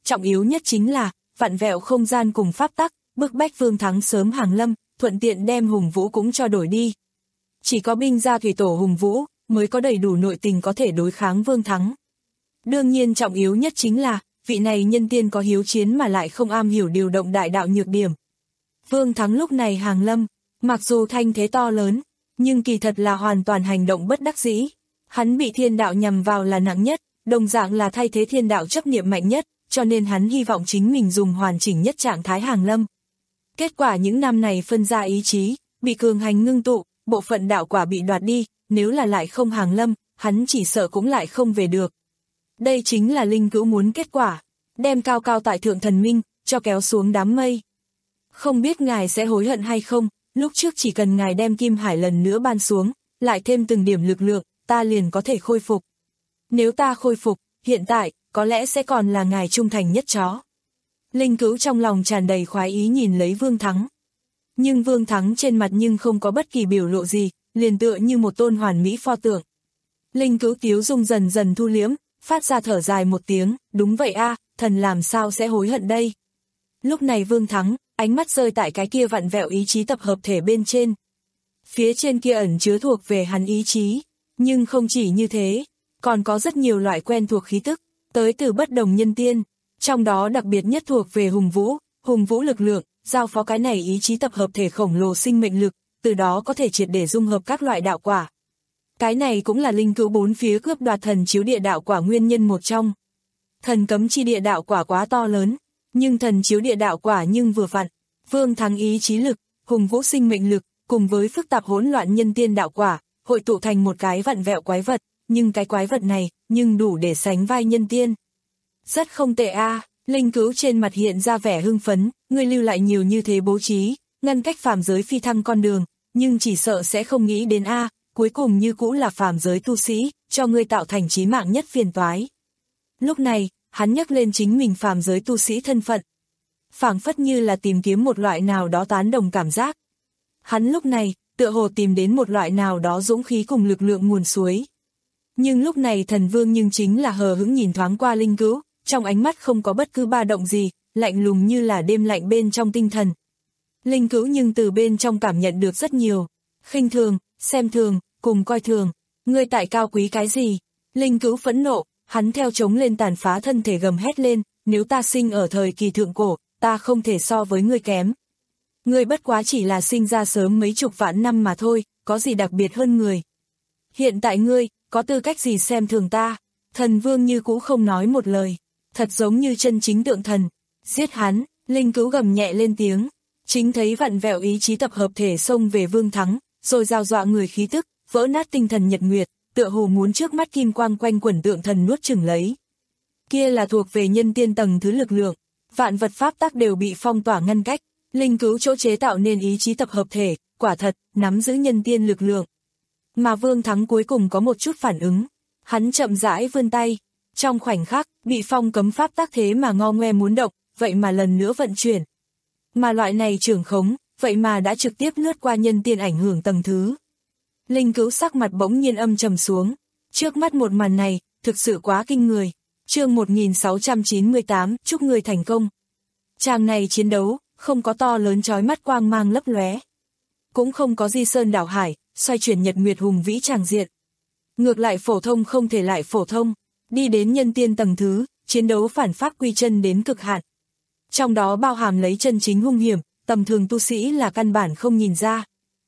trọng yếu nhất chính là, vặn vẹo không gian cùng pháp tắc, bức bách Vương Thắng sớm hàng lâm, thuận tiện đem Hùng Vũ cũng cho đổi đi. Chỉ có binh gia thủy tổ Hùng Vũ, mới có đầy đủ nội tình có thể đối kháng Vương Thắng. Đương nhiên trọng yếu nhất chính là, vị này nhân tiên có hiếu chiến mà lại không am hiểu điều động đại đạo nhược điểm. Vương Thắng lúc này hàng lâm, mặc dù thanh thế to lớn, nhưng kỳ thật là hoàn toàn hành động bất đắc dĩ. Hắn bị thiên đạo nhằm vào là nặng nhất, đồng dạng là thay thế thiên đạo chấp niệm mạnh nhất, cho nên hắn hy vọng chính mình dùng hoàn chỉnh nhất trạng thái hàng lâm. Kết quả những năm này phân ra ý chí, bị cường hành ngưng tụ, bộ phận đạo quả bị đoạt đi, nếu là lại không hàng lâm, hắn chỉ sợ cũng lại không về được. Đây chính là Linh Cữu muốn kết quả, đem cao cao tại thượng thần minh, cho kéo xuống đám mây. Không biết ngài sẽ hối hận hay không, lúc trước chỉ cần ngài đem Kim Hải lần nữa ban xuống, lại thêm từng điểm lực lượng, ta liền có thể khôi phục. Nếu ta khôi phục, hiện tại, có lẽ sẽ còn là ngài trung thành nhất chó. Linh Cữu trong lòng tràn đầy khoái ý nhìn lấy Vương Thắng. Nhưng Vương Thắng trên mặt nhưng không có bất kỳ biểu lộ gì, liền tựa như một tôn hoàn mỹ pho tượng. Linh Cữu tiếu dung dần dần thu liễm, phát ra thở dài một tiếng, đúng vậy a, thần làm sao sẽ hối hận đây. Lúc này Vương Thắng, ánh mắt rơi tại cái kia vặn vẹo ý chí tập hợp thể bên trên. Phía trên kia ẩn chứa thuộc về hắn ý chí, nhưng không chỉ như thế, còn có rất nhiều loại quen thuộc khí tức, tới từ bất đồng nhân tiên, trong đó đặc biệt nhất thuộc về Hùng Vũ, Hùng Vũ lực lượng, giao phó cái này ý chí tập hợp thể khổng lồ sinh mệnh lực, từ đó có thể triệt để dung hợp các loại đạo quả. Cái này cũng là Linh Cữu bốn phía cướp đoạt thần chiếu địa đạo quả nguyên nhân một trong. Thần cấm chi địa đạo quả quá to lớn, nhưng thần chiếu địa đạo quả nhưng vừa vặn. Vương Thắng ý chí lực, Hùng Vũ sinh mệnh lực, cùng với phức tạp hỗn loạn nhân tiên đạo quả, hội tụ thành một cái vặn vẹo quái vật, nhưng cái quái vật này, nhưng đủ để sánh vai nhân tiên. Rất không tệ a, à. Linh Cữu trên mặt hiện ra vẻ hưng phấn, ngươi lưu lại nhiều như thế bố trí, ngăn cách phàm giới phi thăng con đường, nhưng chỉ sợ sẽ không nghĩ đến a, à, cuối cùng như cũ là phàm giới tu sĩ, cho ngươi tạo thành chí mạng nhất phiền toái. Lúc này, hắn nhắc lên chính mình phàm giới tu sĩ thân phận. Phảng phất như là tìm kiếm một loại nào đó tán đồng cảm giác. Hắn lúc này, tựa hồ tìm đến một loại nào đó dũng khí cùng lực lượng nguồn suối. Nhưng lúc này thần vương nhưng chính là hờ hững nhìn thoáng qua Linh Cữu, trong ánh mắt không có bất cứ ba động gì, lạnh lùng như là đêm lạnh bên trong tinh thần. Linh Cữu nhưng từ bên trong cảm nhận được rất nhiều, khinh thường, xem thường, cùng coi thường, ngươi tại cao quý cái gì? Linh Cữu phẫn nộ, hắn theo chống lên tàn phá thân thể gầm hét lên, nếu ta sinh ở thời kỳ thượng cổ, ta không thể so với ngươi kém. Ngươi bất quá chỉ là sinh ra sớm mấy chục vạn năm mà thôi, có gì đặc biệt hơn người. Hiện tại ngươi, có tư cách gì xem thường ta? Thần vương như cũ không nói một lời, thật giống như chân chính tượng thần. Giết hắn, Linh Cữu gầm nhẹ lên tiếng, chính thấy vặn vẹo ý chí tập hợp thể xông về Vương Thắng, rồi giao dọa người khí tức, vỡ nát tinh thần nhật nguyệt, tựa hồ muốn trước mắt kim quang quanh quẩn tượng thần nuốt chửng lấy. Kia là thuộc về nhân tiên tầng thứ lực lượng, vạn vật pháp tắc đều bị phong tỏa ngăn cách, Linh Cữu chỗ chế tạo nên ý chí tập hợp thể, quả thật, nắm giữ nhân tiên lực lượng. Mà Vương Thắng cuối cùng có một chút phản ứng, hắn chậm rãi vươn tay, trong khoảnh khắc, bị phong cấm pháp tắc thế mà ngo ngoe muốn động, vậy mà lần nữa vận chuyển. Mà loại này trưởng khống, vậy mà đã trực tiếp lướt qua nhân tiên ảnh hưởng tầng thứ. Linh Cữu sắc mặt bỗng nhiên âm trầm xuống, trước mắt một màn này, thực sự quá kinh người. Chương một nghìn sáu trăm chín mươi tám, chúc người thành công. Tràng này chiến đấu, không có to lớn chói mắt quang mang lấp lóe, cũng không có di sơn đảo hải, xoay chuyển nhật nguyệt hùng vĩ tràng diện. Ngược lại phổ thông không thể lại phổ thông, đi đến nhân tiên tầng thứ, chiến đấu phản pháp quy chân đến cực hạn. Trong đó bao hàm lấy chân chính hung hiểm, tầm thường tu sĩ là căn bản không nhìn ra.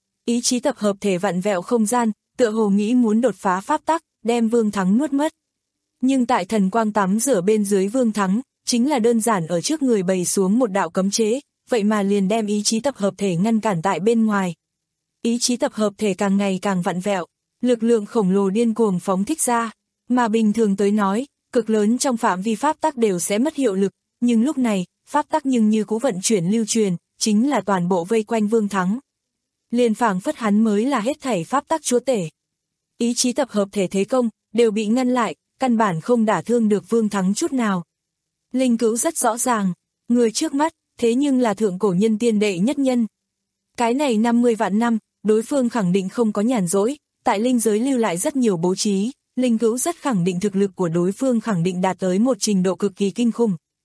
Ý chí tập hợp thể vặn vẹo không gian, tựa hồ nghĩ muốn đột phá pháp tắc, đem Vương Thắng nuốt mất. Nhưng tại thần quang tắm rửa bên dưới Vương Thắng, chính là đơn giản ở trước người bày xuống một đạo cấm chế, vậy mà liền đem ý chí tập hợp thể ngăn cản tại bên ngoài. Ý chí tập hợp thể càng ngày càng vặn vẹo, lực lượng khổng lồ điên cuồng phóng thích ra, mà bình thường tới nói, cực lớn trong phạm vi pháp tắc đều sẽ mất hiệu lực, nhưng lúc này, pháp tắc nhưng như cũ vận chuyển lưu truyền, chính là toàn bộ vây quanh Vương Thắng. Liền phảng phất hắn mới là hết thảy pháp tắc chúa tể. Ý chí tập hợp thể thế công, đều bị ngăn lại, căn bản không đả thương được Vương Thắng chút nào. Linh Cữu rất rõ ràng, người trước mắt, thế nhưng là thượng cổ nhân tiên đệ nhất nhân. Cái này năm mươi vạn năm, đối phương khẳng định không có nhàn rỗi, tại linh giới lưu lại rất nhiều bố trí, Linh Cữu rất khẳng định thực lực của đối phương khẳng định đạt tới một trình độ cực kỳ kinh khủng.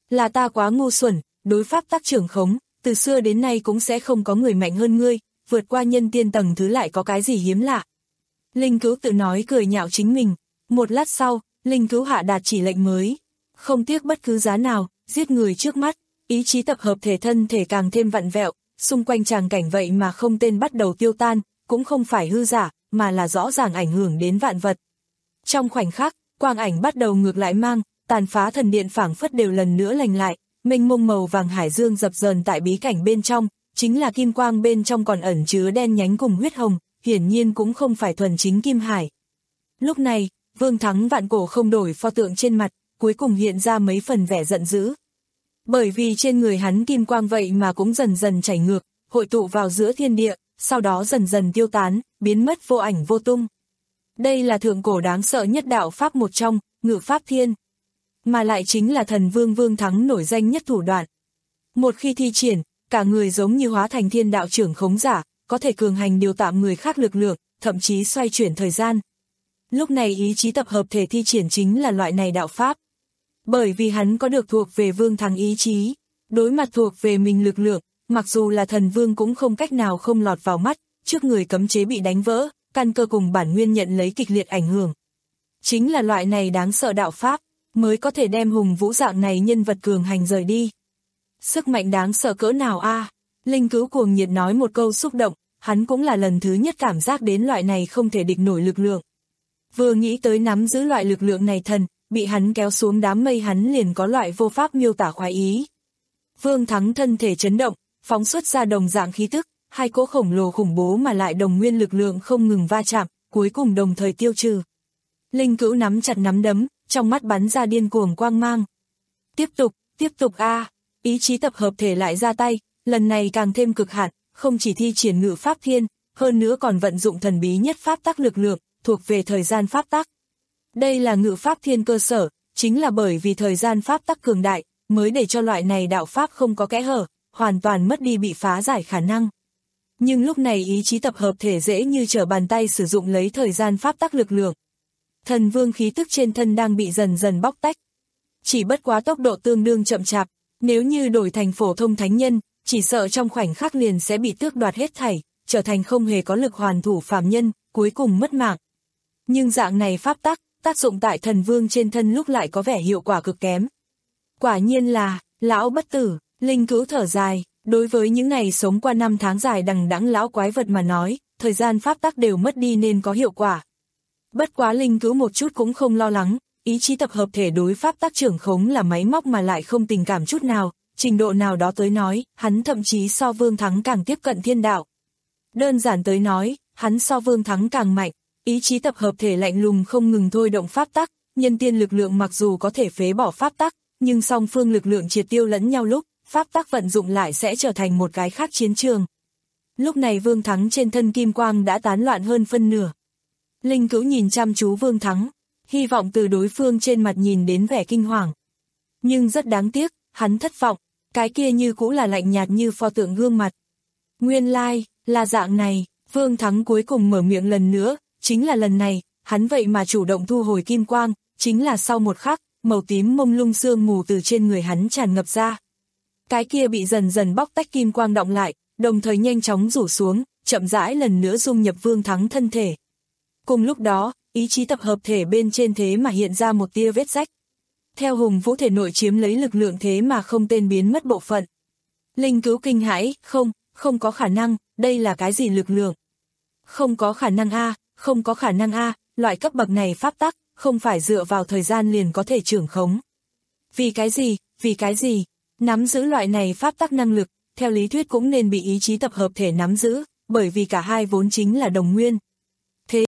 là ta quá ngu xuẩn, đối pháp tắc trưởng khống, từ xưa đến nay cũng sẽ không có người mạnh hơn ngươi, vượt qua nhân tiên tầng thứ lại có cái gì hiếm lạ. Linh Cữu tự nói cười nhạo chính mình. Một lát sau, Linh Cữu hạ đạt chỉ lệnh mới. Không tiếc bất cứ giá nào, giết người trước mắt, ý chí tập hợp thể thân thể càng thêm vặn vẹo, xung quanh tràng cảnh vậy mà không tên bắt đầu tiêu tan, cũng không phải hư giả, mà là rõ ràng ảnh hưởng đến vạn vật. Trong khoảnh khắc, quang ảnh bắt đầu ngược lại mang, tàn phá thần điện phảng phất đều lần nữa lành lại, mênh mông màu vàng hải dương dập dờn tại bí cảnh bên trong, chính là kim quang bên trong còn ẩn chứa đen nhánh cùng huyết hồng, hiển nhiên cũng không phải thuần chính kim hải. Lúc này, Vương Thắng vạn cổ không đổi pho tượng trên mặt, cuối cùng hiện ra mấy phần vẻ giận dữ. Bởi vì trên người hắn kim quang vậy mà cũng dần dần chảy ngược, hội tụ vào giữa thiên địa, sau đó dần dần tiêu tán, biến mất vô ảnh vô tung. Đây là thượng cổ đáng sợ nhất đạo pháp một trong, Ngự Pháp Thiên. Mà lại chính là thần vương Vương Thắng nổi danh nhất thủ đoạn. Một khi thi triển, cả người giống như hóa thành thiên đạo trưởng khống giả, có thể cường hành điều tạm người khác lực lượng, thậm chí xoay chuyển thời gian. Lúc này ý chí tập hợp thể thi triển chính là loại này đạo pháp. Bởi vì hắn có được thuộc về Vương Thắng ý chí, đối mặt thuộc về mình lực lượng, mặc dù là thần vương cũng không cách nào không lọt vào mắt, trước người cấm chế bị đánh vỡ, căn cơ cùng bản nguyên nhận lấy kịch liệt ảnh hưởng. Chính là loại này đáng sợ đạo pháp, mới có thể đem Hùng Vũ dạng này nhân vật cường hành rời đi. Sức mạnh đáng sợ cỡ nào a? À? Linh Cữu cuồng nhiệt nói một câu xúc động, hắn cũng là lần thứ nhất cảm giác đến loại này không thể địch nổi lực lượng. Vừa nghĩ tới nắm giữ loại lực lượng này thần, bị hắn kéo xuống đám mây hắn liền có loại vô pháp miêu tả khoái ý. Vương Thắng thân thể chấn động, phóng xuất ra đồng dạng khí tức, hai cỗ khổng lồ khủng bố mà lại đồng nguyên lực lượng không ngừng va chạm, cuối cùng đồng thời tiêu trừ. Linh Cữu nắm chặt nắm đấm, trong mắt bắn ra điên cuồng quang mang. Tiếp tục, tiếp tục a, à. Ý chí tập hợp thể lại ra tay, lần này càng thêm cực hạn, không chỉ thi triển Ngự Pháp Thiên, hơn nữa còn vận dụng thần bí nhất pháp tắc lực lượng, thuộc về thời gian pháp tắc. Đây là Ngự Pháp Thiên cơ sở, chính là bởi vì thời gian pháp tắc cường đại, mới để cho loại này đạo pháp không có kẽ hở, hoàn toàn mất đi bị phá giải khả năng. Nhưng lúc này ý chí tập hợp thể dễ như trở bàn tay sử dụng lấy thời gian pháp tắc lực lượng. Thần vương khí tức trên thân đang bị dần dần bóc tách. Chỉ bất quá tốc độ tương đương chậm chạp, nếu như đổi thành phổ thông thánh nhân, chỉ sợ trong khoảnh khắc liền sẽ bị tước đoạt hết thảy, trở thành không hề có lực hoàn thủ phàm nhân, cuối cùng mất mạng. Nhưng dạng này pháp tắc, tác dụng tại thần vương trên thân lúc lại có vẻ hiệu quả cực kém. Quả nhiên là, lão bất tử, Linh Cữu thở dài, đối với những này sống qua năm tháng dài đằng đẵng lão quái vật mà nói, thời gian pháp tắc đều mất đi nên có hiệu quả. Bất quá Linh Cữu một chút cũng không lo lắng, ý chí tập hợp thể đối pháp tắc trưởng khống là máy móc mà lại không tình cảm chút nào, trình độ nào đó tới nói, hắn thậm chí so Vương Thắng càng tiếp cận thiên đạo. Đơn giản tới nói, hắn so Vương Thắng càng mạnh, ý chí tập hợp thể lạnh lùng không ngừng thôi động pháp tắc, nhân tiên lực lượng mặc dù có thể phế bỏ pháp tắc, nhưng song phương lực lượng triệt tiêu lẫn nhau lúc, pháp tắc vận dụng lại sẽ trở thành một cái khác chiến trường. Lúc này Vương Thắng trên thân kim quang đã tán loạn hơn phân nửa. Linh Cữu nhìn chăm chú Vương Thắng, hy vọng từ đối phương trên mặt nhìn đến vẻ kinh hoàng. Nhưng rất đáng tiếc, hắn thất vọng, cái kia như cũ là lạnh nhạt như pho tượng gương mặt. Nguyên lai, like, là dạng này, Vương Thắng cuối cùng mở miệng lần nữa, chính là lần này, hắn vậy mà chủ động thu hồi kim quang, chính là sau một khắc, màu tím mông lung sương mù từ trên người hắn tràn ngập ra. Cái kia bị dần dần bóc tách kim quang đọng lại, đồng thời nhanh chóng rủ xuống, chậm rãi lần nữa dung nhập Vương Thắng thân thể. Cùng lúc đó, ý chí tập hợp thể bên trên thế mà hiện ra một tia vết rách. Theo Hùng Vũ thể nội chiếm lấy lực lượng thế mà không tên biến mất bộ phận. Linh Cữu kinh hãi, không, không có khả năng, đây là cái gì lực lượng? Không có khả năng a, không có khả năng a, loại cấp bậc này pháp tắc, không phải dựa vào thời gian liền có thể trưởng khống. Vì cái gì, vì cái gì? Nắm giữ loại này pháp tắc năng lực, theo lý thuyết cũng nên bị ý chí tập hợp thể nắm giữ, bởi vì cả hai vốn chính là đồng nguyên. Thế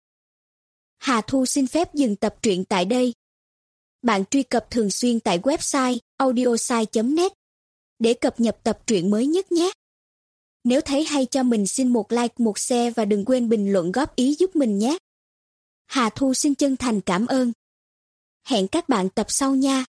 Hà Thu xin phép dừng tập truyện tại đây. Bạn truy cập thường xuyên tại website audiosai chấm net để cập nhật tập truyện mới nhất nhé. Nếu thấy hay cho mình xin một like, một share và đừng quên bình luận góp ý giúp mình nhé. Hà Thu xin chân thành cảm ơn. Hẹn các bạn tập sau nha.